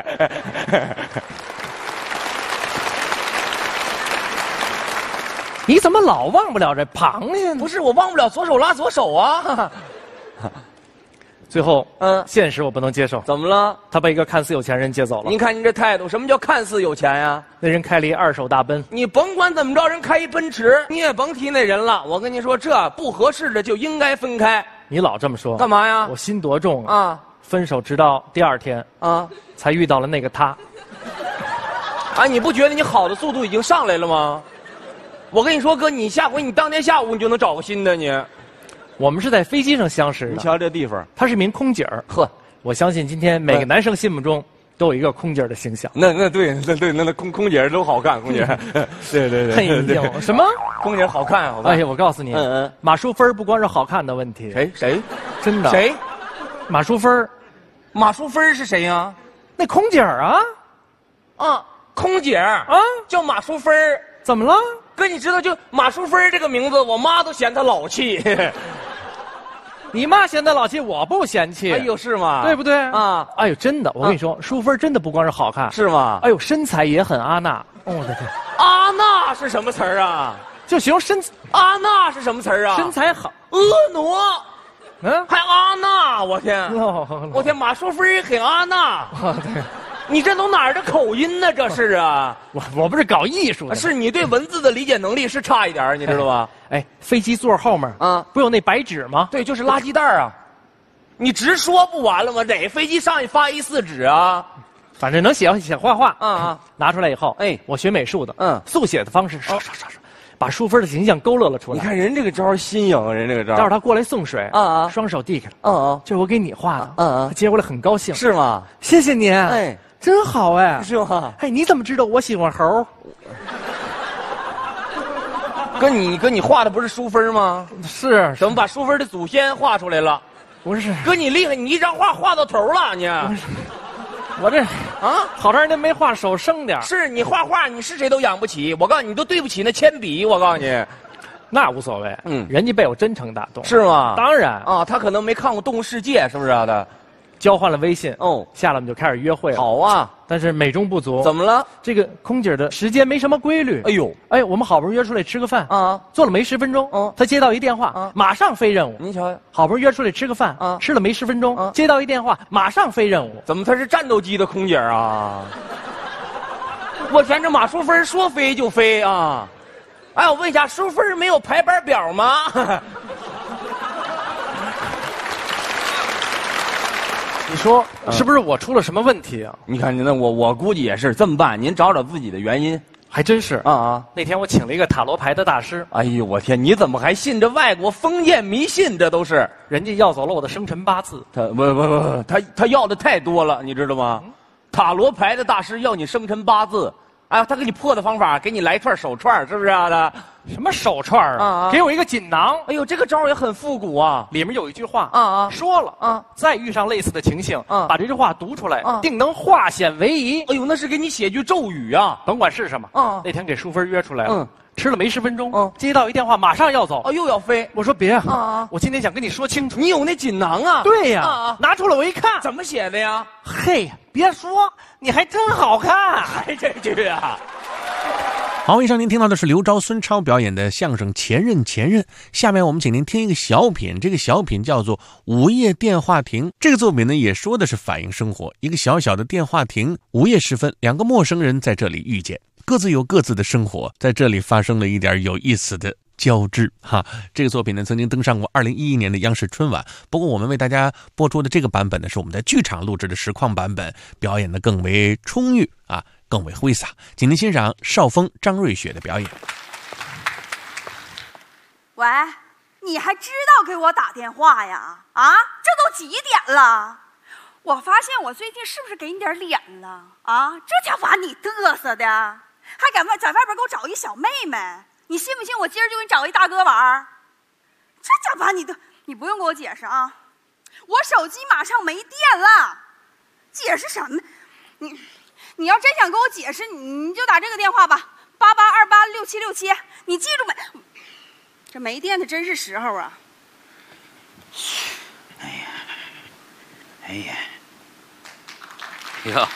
你怎么老忘不了这螃蟹呢？ 不是，我忘不了左手拉左手啊。 最后，现实我不能接受。 怎么了？ 他被一个看似有钱人接走了。 您看您这态度，什么叫看似有钱呀？ 那人开了一2手大奔。 你甭管怎么着，人开一奔驰，你也甭提那人了。我跟你说，这不合适的就应该分开。 你老这么说， 干嘛呀？ 我心多重啊！分手直到第2天才遇到了那个他。 啊，你不觉得你好的速度已经上来了吗？我跟你说，哥，你下回你当天下午你就能找个新的你。 我们是在飞机上相识的。 你瞧这地方， 她是名空姐儿。 呵， 我相信今天每个男生心目中都有一个空姐儿的形象。 那对，那空姐都好看，空姐。对。 很一定。什么？ 空姐好看，好看。 哎呀，我告诉你，马淑芬不光是好看的问题。 谁？ 真的？ 谁？ 马淑芬。 马淑芬是谁呀？ 那空姐儿啊。 啊，空姐啊，叫马淑芬。 怎么了？ 哥，你知道就马淑芬这个名字，我妈都嫌她老气。 你妈嫌他老气，我不嫌弃。 哎呦，是吗？ 对不对啊？ 哎呦，真的，我跟你说，淑芬真的不光是好看， 是吗？ 哎呦，身材也很阿娜。哦，我的天， 阿娜是什么词儿啊？ 就形容身。 阿娜是什么词儿啊？ 身材好。 婀娜。还阿娜，我天！我天，马淑芬很阿娜。 对， 你这都哪儿的口音呢？这是啊， 我不是搞艺术的， 是你对文字的理解能力是差一点，你知道吧？ 哎，飞机座后面啊，不有那白纸吗？ 对，就是垃圾袋啊。你直说不完了吗？哪飞机上去发A4纸啊？ 反正能写画画啊， 拿出来以后，哎，我学美术的，速写的方式，刷，把淑芬的形象勾勒了出来。 你看人这个招新颖，人这个招。 待会儿他过来送水，双手递开了，这是我给你画的，他接过来很高兴。 是吗？ 谢谢您， 哎， 真好哎， 是吗？ 哎，你怎么知道我喜欢猴？ 哥，你画的不是淑芬吗？ 是， 怎么把淑芬的祖先画出来了？ 不是， 哥你厉害，你一张画画到头了你。 我这好长时间没画，手生点。 是你画画，你是谁都养不起。我告诉你，你都对不起那铅笔。我告诉你， 那无所谓。人家被我真诚打动。 是吗？ 当然啊，他可能没看过《动物世界》，是不是啊？他交换了微信，下来我们就开始约会了。 好啊， 但是美中不足。 怎么了？ 这个空姐的时间没什么规律。 哎呦， 哎，我们好不容易约出来吃个饭啊，坐了没10分钟，他接到一电话，马上飞任务。 您瞧， 好不容易约出来吃个饭啊，吃了没10分钟，接到一电话，马上飞任务。 怎么他是战斗机的空姐啊？我天，这马淑芬说飞就飞啊！哎，我问一下，淑芬没有排班表吗？ 你说是不是我出了什么问题啊？ 你看，那我估计也是这么办。您找找自己的原因， 还真是啊。那天我请了一个塔罗牌的大师。 哎呦，我天！你怎么还信这外国封建迷信？这都是人家要走了我的生辰八字。 他要的太多了，你知道吗？塔罗牌的大师要你生辰八字，哎，他给你破的方法，给你来一串手串，是不是啊？他什么手串啊？给我一个锦囊。 哎呦，这个招也很复古啊！ 里面有一句话说了再遇上类似的情形把这句话读出来定能化险为夷。 哎呦，那是给你写句咒语啊！ 甭管是什么那天给淑芬约出来了，吃了没10分钟接到一电话，马上要走。 又要飞。 我说别我今天想跟你说清楚。 你有那锦囊啊？ 对呀，拿出来我一看， 怎么写的呀？ 嘿，别说，你还真好看， 还这句啊！ 好，以上您听到的是刘钊、孙超表演的相声《前任》。下面我们请您听一个小品，这个小品叫做《午夜电话亭》。这个作品呢，也说的是反映生活。一个小小的电话亭，午夜时分，两个陌生人在这里遇见，各自有各自的生活，在这里发生了一点有意思的交织哈。这个作品呢，曾经登上过2011年的央视春晚。不过我们为大家播出的这个版本呢，是我们在剧场录制的实况版本，表演的更为充裕啊，更为挥洒。请您欣赏邵峰、张瑞雪的表演。 喂，你还知道给我打电话呀？啊，这都几点了？我发现我最近是不是给你点脸了？啊，这家伙把你嘚瑟的，还敢在外边给我找一小妹妹，你信不信我今儿就给你找一大哥玩？这家伙把你你不用给我解释啊，我手机马上没电了，解释什么？你要真想跟我解释，你就打这个电话吧，88286767，你记住没？这没电的真是时候啊！ 哎呀，哟，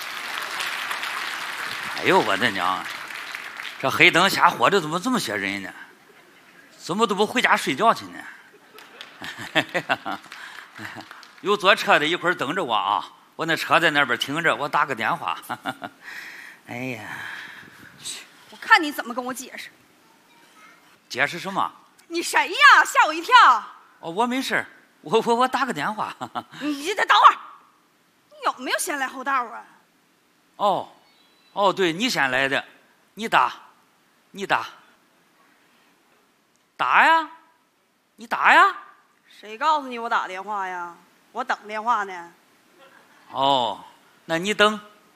哎呦我的娘啊！这黑灯瞎火的，怎么这么些人呢？怎么都不回家睡觉去呢？有坐车的一会儿等着我啊！我那车在那边停着，我打个电话。哎呀， 我看你怎么跟我解释？ 解释什么？ 你谁呀？吓我一跳！ 哦，我没事，我打个电话。 你等会儿，你有没有先来后到啊？ 哦，对你先来的，你打呀，你打呀。 谁告诉你我打电话呀？我等电话呢。 哦，那你等。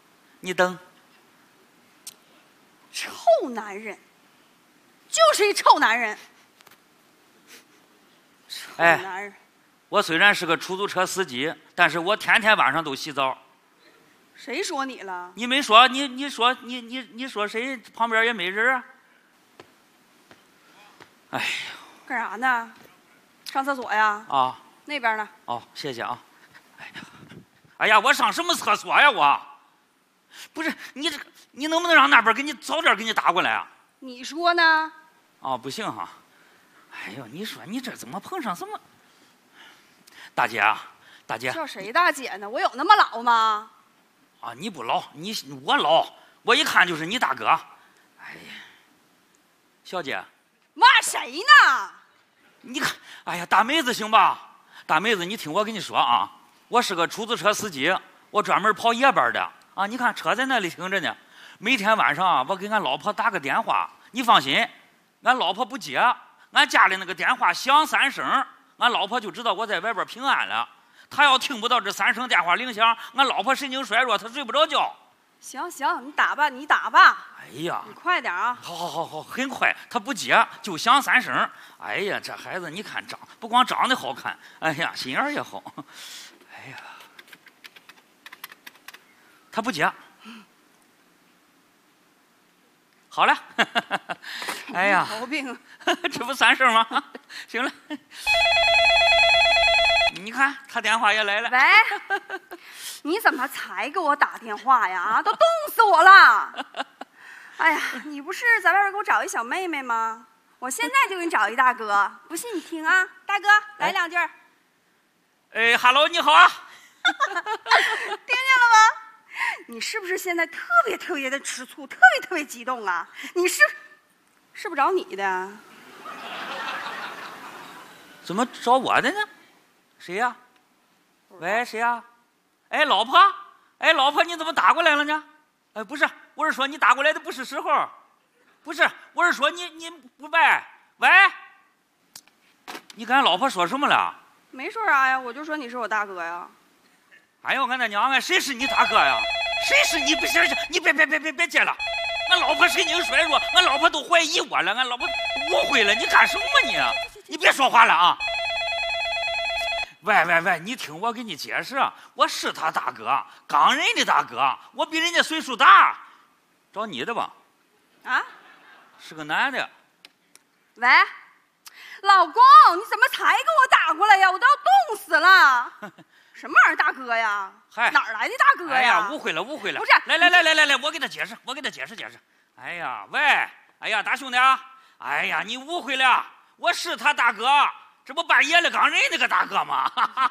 臭男人，就是一臭男人。臭男人。 我虽然是个出租车司机，但是我天天晚上都洗澡。 谁说你了？ 你没说，你说谁？旁边也没人啊。哎呀， 干啥呢？上厕所呀？ 啊， 那边呢？ 哦，谢谢啊。哎呀，我上什么厕所呀我？不是你这，你能不能让那边给你早点给你打过来啊？ 你说呢？ 哦，不行哈。哎呦，你说你这怎么碰上什么？大姐啊，大姐。 叫谁大姐呢？我有那么老吗？ 啊，你不老，我老，我一看就是你大哥。哎呀，小姐。 骂谁呢？ 你看，哎呀，大妹子行吧？大妹子，你听我跟你说啊，我是个出租车司机，我专门跑夜班的啊。你看车在那里停着呢，每天晚上我给俺老婆打个电话，你放心，俺老婆不接，俺家里那个电话响3声，俺老婆就知道我在外边平安了。她要听不到这3声电话铃响，俺老婆神经衰弱，她睡不着觉。 行行，你打吧，你打吧。 哎呀， 你快点啊！ 好，很快，他不接就响3声。哎呀，这孩子你看不光长得好看，哎呀，心眼也好。哎呀，他不接。好了，哎呀， 毛病， 这不3声吗？行了，你看他电话也来了。 喂，你怎么才给我打电话呀？啊，都冻死我了！哎呀，你不是在外边给我找一小妹妹吗？我现在就给你找一大哥，不信你听啊，大哥来2句。 哎，Hello， 你好啊！ 听见了吗？你是不是现在特别的吃醋，特别激动啊？你是不是找你的？ 怎么找我的呢？谁呀？喂，谁呀？哎，老婆，哎，老婆，你怎么打过来了呢？哎，不是，我是说你打过来的不是时候，不是，我是说你不喂，你跟俺老婆说什么了？ 没说啥呀，我就说你是我大哥呀。 哎呦，俺的娘啊，谁是你大哥呀？谁是你？不行，你别接了，俺老婆神经衰弱，俺老婆都怀疑我了，俺老婆误会了，你干什么你？你别说话了啊！喂，你听我给你解释，我是他大哥，刚人的大哥，我比人家岁数大，找你的吧？ 啊？ 是个男的。 喂，老公，你怎么才给我打过来呀？我都要冻死了！什么玩意儿大哥呀？ 嗨， 哪儿来的大哥呀？ 哎呀，误会了。 不是， 来，我给他解释。哎呀，喂，哎呀，大兄弟啊，哎呀，你误会了，我是他大哥。这不半夜了刚人那个大哥吗？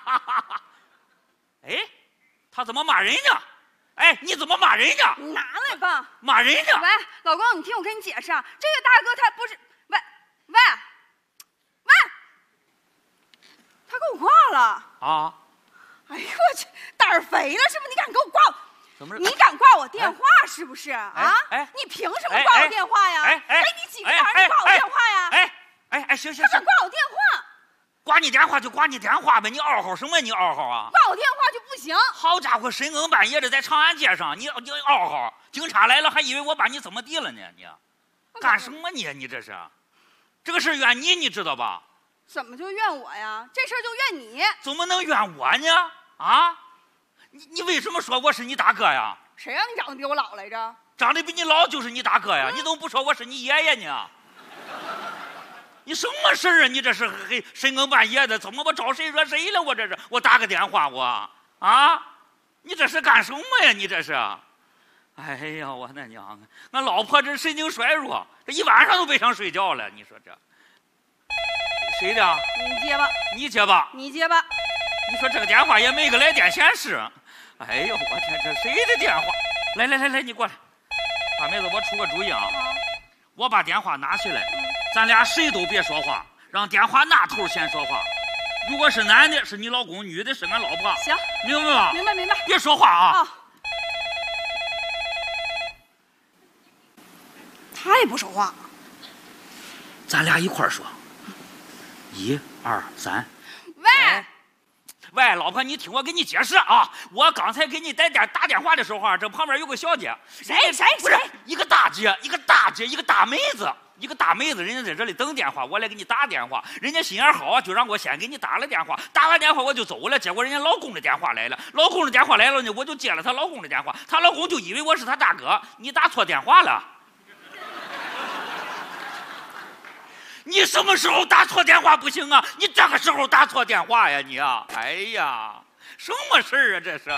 哎，他怎么骂人呢？哎，你怎么骂人呢？ 你拿来吧。 骂人呢？ 喂，老公，你听我跟你解释啊，这个大哥他不是，喂，他给我挂了。 啊！ 哎呦我去，胆儿肥了是不是？你敢给我挂？ 怎么？ 你敢挂我电话是不是？啊？你凭什么挂我电话呀？给你几个胆儿，你挂我电话呀？ 行， 他敢挂我电话？ 挂你电话就挂你电话呗，你嗷吼什么？你嗷吼啊！ 挂我电话就不行。 好家伙，深更半夜的在长安街上，你嗷吼，警察来了还以为我把你怎么地了呢？你干什么你？你这是，这个事怨你知道吧？ 怎么就怨我呀？这事儿就怨你。 怎么能怨我呢？啊？你为什么说我是你大哥呀？ 谁让你长得比我老来着？ 长得比你老就是你大哥呀！你怎么不说我是你爷爷呢？你什么事儿啊？你这是深更半夜的，怎么我招谁惹谁了？我这是我打个电话我啊！你这是干什么呀？你这是？哎呀，我的娘啊！俺老婆这神经衰弱，这一晚上都别想睡觉了。你说这谁的？ 你接吧。 你接吧。 你接吧。 你说这个电话也没个来电显示。哎呦，我天，这谁的电话？来，你过来。大妹子，我出个主意啊，我把电话拿起来。咱俩谁都别说话，让电话那头先说话。如果是男的，是你老公；女的是俺老婆。 行， 明白吗？ 明白。 别说话啊！ 他也不说话。 咱俩一块儿说。1、2、3。喂，老婆，你听我给你解释啊！我刚才给你打电话的时候啊，这旁边有个小姐。 谁？ 不是一个大姐，一个大妹子。人家在这里等电话，我来给你打电话。人家心眼好啊，就让我先给你打了电话。打完电话我就走了，结果人家老公的电话来了。老公的电话来了呢，我就接了她老公的电话。她老公就以为我是她大哥，你打错电话了。 你什么时候打错电话不行啊？你这个时候打错电话呀你啊！哎呀，什么事儿啊这是？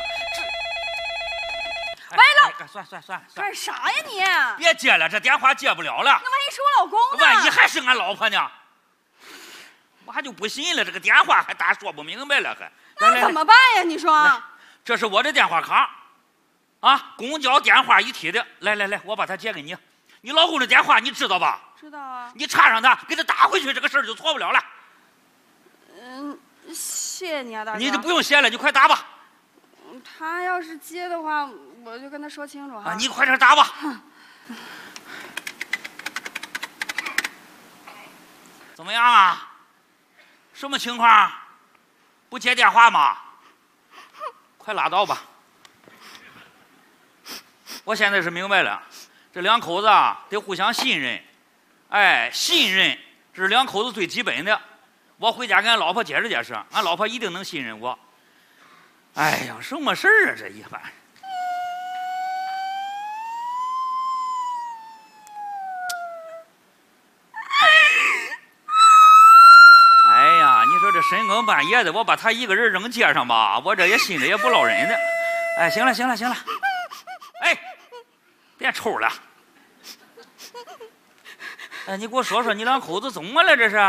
完了， 算， 干啥呀你？ 别接了，这电话接不了了。 那万一是我老公呢？ 万一还是俺老婆呢？我还就不信了，这个电话还打说不明白了还。 那怎么办呀？你说。 这是我的电话卡，啊，公交电话一体的。来，我把它借给你。你老公的电话你知道吧？ 知道啊。 你插上他，给他打回去，这个事儿就错不了了。 谢谢你啊，大哥。 你就不用谢了，你快打吧。 他要是接的话，我就跟他说清楚哈。 你快点打吧。怎么样啊？什么情况？不接电话吗？快拉倒吧。我现在是明白了，这两口子啊得互相信任。哎，信任这是两口子最基本的。我回家跟俺老婆解释，俺老婆一定能信任我。哎呀，什么事儿啊这一番。哎呀，你说这深更半夜的，我把他一个人扔街上吧，我这也心里也不落忍的。哎，行了，哎，别抽了。哎，你给我说说，你两口子怎么了这是？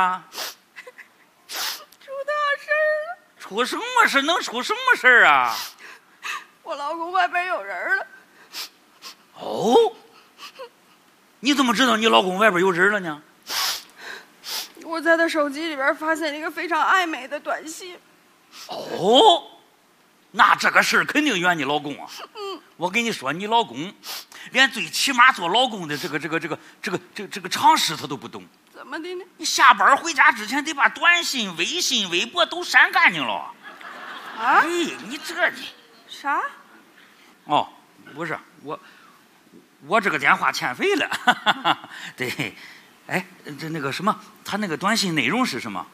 出大事了！ 出什么事？能出什么事啊？ 我老公外边有人了。 哦，你怎么知道你老公外边有人了呢？ 我在他手机里边发现了一个非常暧昧的短信。 哦，那这个事儿肯定怨你老公啊。我跟你说，你老公连最起码做老公的这个常识他都不懂。 怎么的呢？ 你下班回家之前得把短信、微信、微博都删干净了。 啊？ 哎，你这你啥？ 哦，不是我这个电话欠费了。对，哎，这那个什么，他那个短信内容是什么？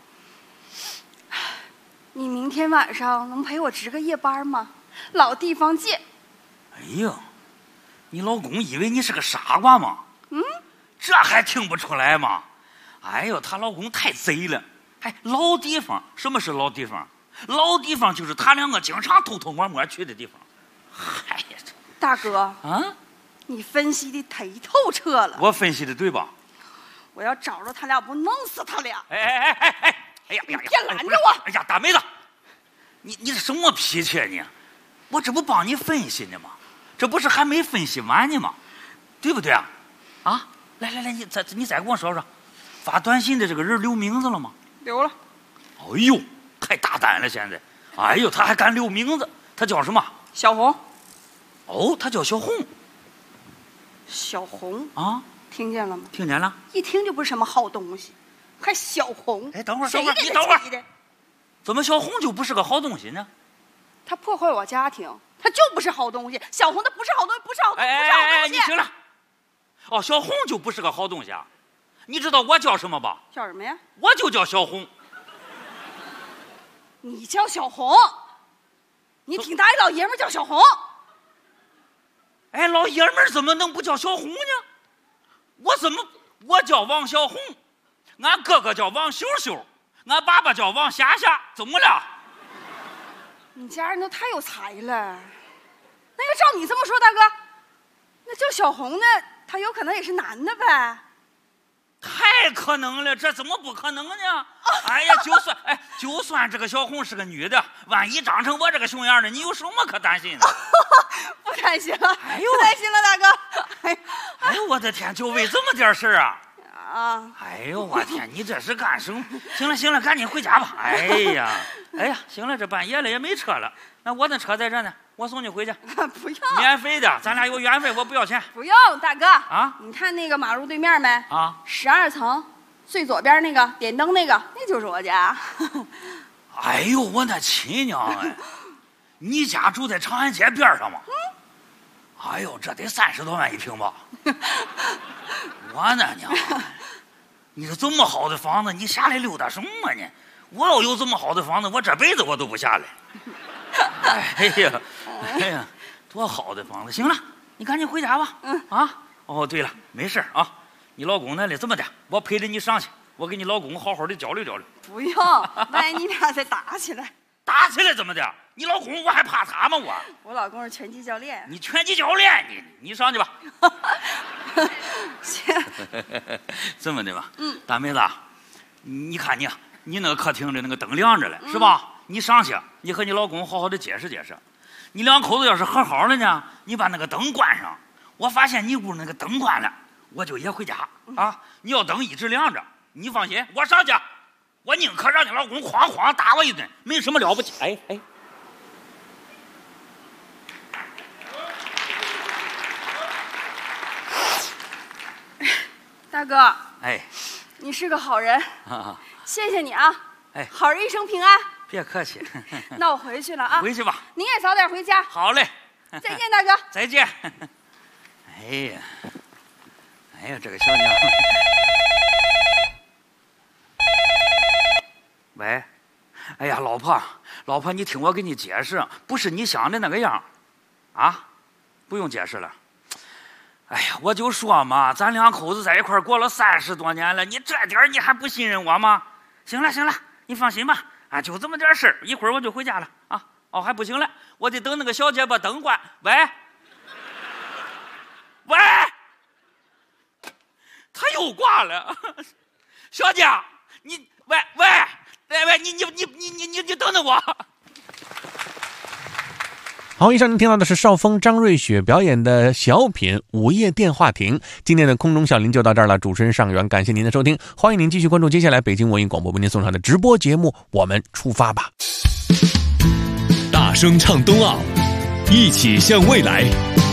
你明天晚上能陪我值个夜班吗？老地方见。 哎呦，你老公以为你是个傻瓜吗？这还听不出来吗？哎呦，她老公太贼了！哎，老地方，什么是老地方？老地方就是他两个经常偷偷摸摸去的地方。嗨呀， 大哥啊， 你分析的忒透彻了。 我分析的对吧？ 我要找着他俩，不弄死他俩！ 哎呀！ 别拦着我！ 哎呀，大妹子，你这什么脾气啊你？我这不帮你分析呢吗？这不是还没分析完呢吗？对不对啊？啊，来，你再跟我说说，发短信的这个人留名字了吗？ 留了。 哎呦，太大胆了现在！哎呦，他还敢留名字？他叫什么？ 小红。 哦，他叫小红。 小红啊， 听见了吗？ 听见了。 一听就不是什么好东西，还小红。 哎，等会儿，你等会儿。怎么小红就不是个好东西呢？ 他破坏我家庭，他就不是好东西。小红他不是好东西，不是好东西，不是好东西。 你行了。哦，小红就不是个好东西啊！你知道我叫什么吧？ 叫什么呀？ 我就叫小红。 你叫小红？你挺大一老爷们叫小红？ 哎，老爷们怎么能不叫小红呢？我叫王小红，俺哥哥叫王秀秀，俺爸爸叫王霞霞，怎么了？ 你家人都太有才了。那要照你这么说，大哥，那叫小红的，他有可能也是男的呗？ 太可能了，这怎么不可能呢？哎呀，就算这个小红是个女的，万一长成我这个熊样的，你有什么可担心的？ 不担心了，不担心了，大哥。 哎呦，我的天，就为这么点事儿啊！ 啊！ 哎呦，我天，你这是干什么？行了，赶紧回家吧。哎呀，行了，这半夜了也没车了，那我的车在这呢，我送你回去。 不用， 免费的，咱俩有缘分，我不要钱。 不用，大哥啊，你看那个马路对面没？ 啊 ，12层最左边那个点灯那个，那就是我家。 哎呦，我那亲娘哎！你家住在长安街边上吗？哎呦，这得30多万一平吧？我那娘！你说这么好的房子，你下来溜达什么呢？我要有这么好的房子，我这辈子我都不下来。哎呀，多好的房子！行了，你赶紧回家吧。哦，对了，没事啊。你老公那里这么的，我陪着你上去， 我跟你老公好好的交流交流。 不用，万一你俩再打起来。 打起来怎么的？你老公我还怕他吗？ 我老公是拳击教练。 你拳击教练，你上去吧。 行。 这么的吧，大妹子，你看你那个客厅的那个灯亮着了，是吧？你上去，你和你老公好好的解释解释。你两口子要是和好了呢，你把那个灯关上。我发现你屋那个灯关了，我就也回家啊。你要灯一直亮着，你放心，我上去。我宁可让你老公哐哐打我一顿，没什么了不起。哎， 大哥， 哎， 你是个好人，谢谢你啊！ 哎， 好人一生平安。 别客气。 那我回去了啊。 回去吧。 你也早点回家。 好嘞。 再见，大哥。 再见。哎呀，这个小娘。喂，哎呀，老婆，你听我给你解释，不是你想的那个样，啊，不用解释了。哎呀，我就说嘛，咱两口子在一块过了30多年了，你这点你还不信任我吗？行了，你放心吧，啊，就这么点事儿，一会儿我就回家了啊。哦，还不行了，我得等那个小姐把灯关。喂，他又挂了，小姐，你喂，你等等我。 好，以上您听到的是邵峰、张瑞雪表演的小品《午夜电话亭》。今天的空中笑林就到这儿了，主持人尚远，感谢您的收听，欢迎您继续关注接下来北京文艺广播为您送上的直播节目，我们出发吧！ 大声唱冬奥，一起向未来。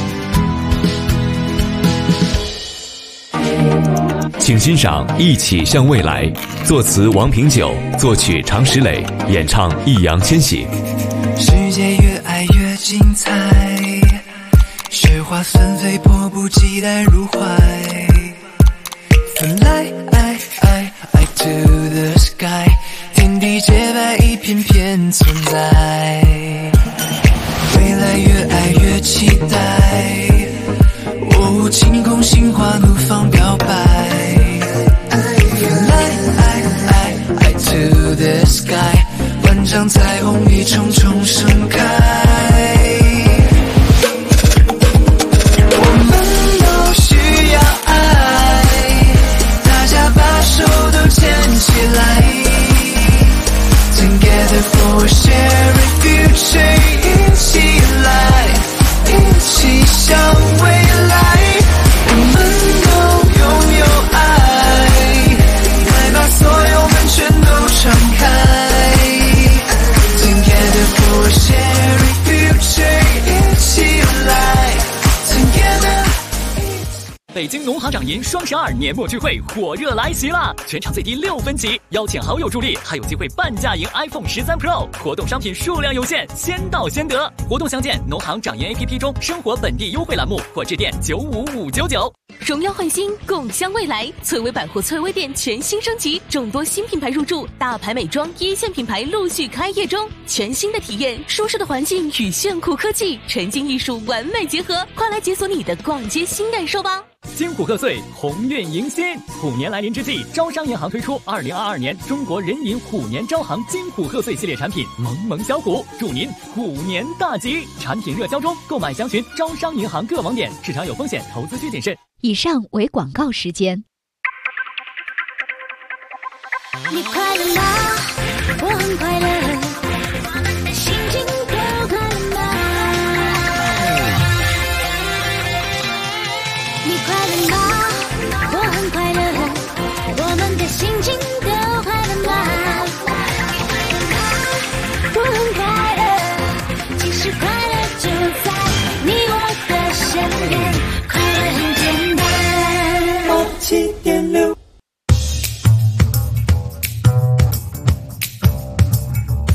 请欣赏《一起向未来》，作词王平久，作曲常石磊，演唱易烊千玺。 世界越爱越精彩，雪花纷飞，迫不及待入怀。Fly to the sky， 天地洁白，一片片存在。未来越爱越期待，晴空心花怒放表白。Fly to the sky， 万丈彩虹一重重盛开。我们都需要爱，大家把手都牵起来。Together for a shared future， 一起来，一起向未来。我们都拥有爱，来把所有门全都敞开。Together for a shared future， 一起来。Together。 北京农行掌银双12年末聚会火热来袭了，全场最低6分起，邀请好友助力，还有机会半价赢 iPhone 13 Pro。活动商品数量有限，先到先得。活动详见农行掌银 APP 中生活本地优惠栏目，或致电95599。 荣耀焕新，共襄未来。翠微百货翠微店全新升级，众多新品牌入驻，大牌美妆一线品牌陆续开业中。全新的体验，舒适的环境与炫酷科技，沉浸艺术完美结合，快来解锁你的逛街新感受吧！ 金虎贺岁，鸿运迎新。虎年来临之际，招商银行推出2022年中国人民虎年招行金虎贺岁系列产品，萌萌小虎，祝您虎年大吉！产品热销中，购买详询招商银行各网点。市场有风险，投资需谨慎。 以上为广告时间。 你快乐吗？我很快乐，心情都快乐吗？你快乐吗？我很快乐，我们的心情都快乐吗？我很快乐，其实快乐就在你我的身边，快乐很简单。87.6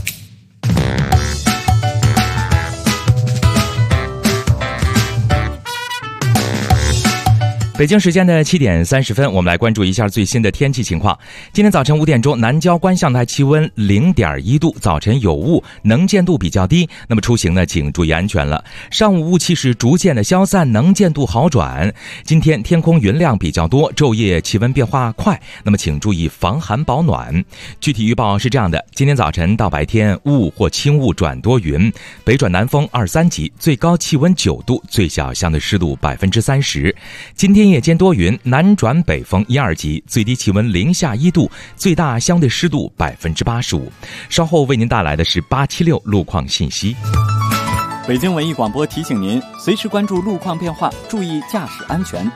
北京时间的7点30分，我们来关注一下最新的天气情况。今天早晨5点钟，南郊观象台气温0.1度，早晨有雾，能见度比较低，那么出行呢，请注意安全了。上午雾气是逐渐的消散，能见度好转。今天天空云量比较多，昼夜气温变化快，那么请注意防寒保暖。具体预报是这样的：今天早晨到白天，雾或轻雾转多云，北转南风2、3级，最高气温9度，最小相对湿度30%。今天夜间多云，南转北风1、2级，最低气温0下1度，最大相对湿度85%。稍后为您带来的是876路况信息。 北京文艺广播提醒您，随时关注路况变化，注意驾驶安全。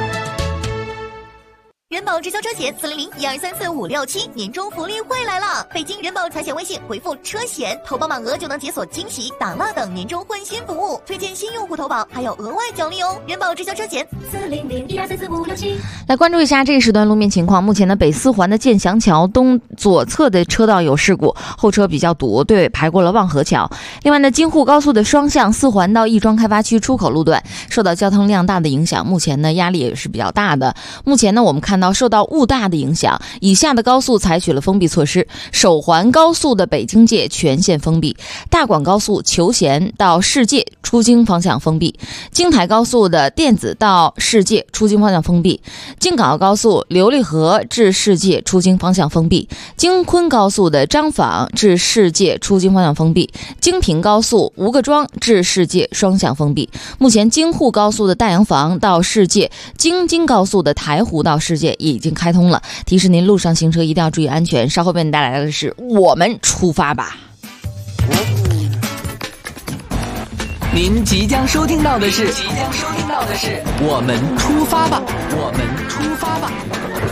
人保直销车险400-1234-567年终福利会来了！北京人保财险微信回复车险，投保满额就能解锁惊喜、打蜡等年终换新服务，推荐新用户投保还有额外奖励哦！人保直销车险400-1234-567。 来关注一下这一时段路面情况。目前呢，北四环的建祥桥东左侧的车道有事故，后车比较堵，对，排过了望河桥。另外呢，京沪高速的双向四环到亦庄开发区出口路段受到交通量大的影响，目前呢压力也是比较大的。目前呢，我们看到受到雾大的影响，以下的高速采取了封闭措施：首环高速的北京界全线封闭，大广高速求贤到世界出京方向封闭，京台高速的电子到世界出京方向封闭，京港澳高速琉璃河至世界出京方向封闭，京昆高速的张坊至世界出京方向封闭，京平高速吴各庄至世界双向封闭。目前京沪高速的大洋房到世界，京津高速的台湖到世界已经开通了，提示您路上行车一定要注意安全。稍后为您带来的是我们出发吧。 您即将收听到的是我们出发吧，我们出发吧。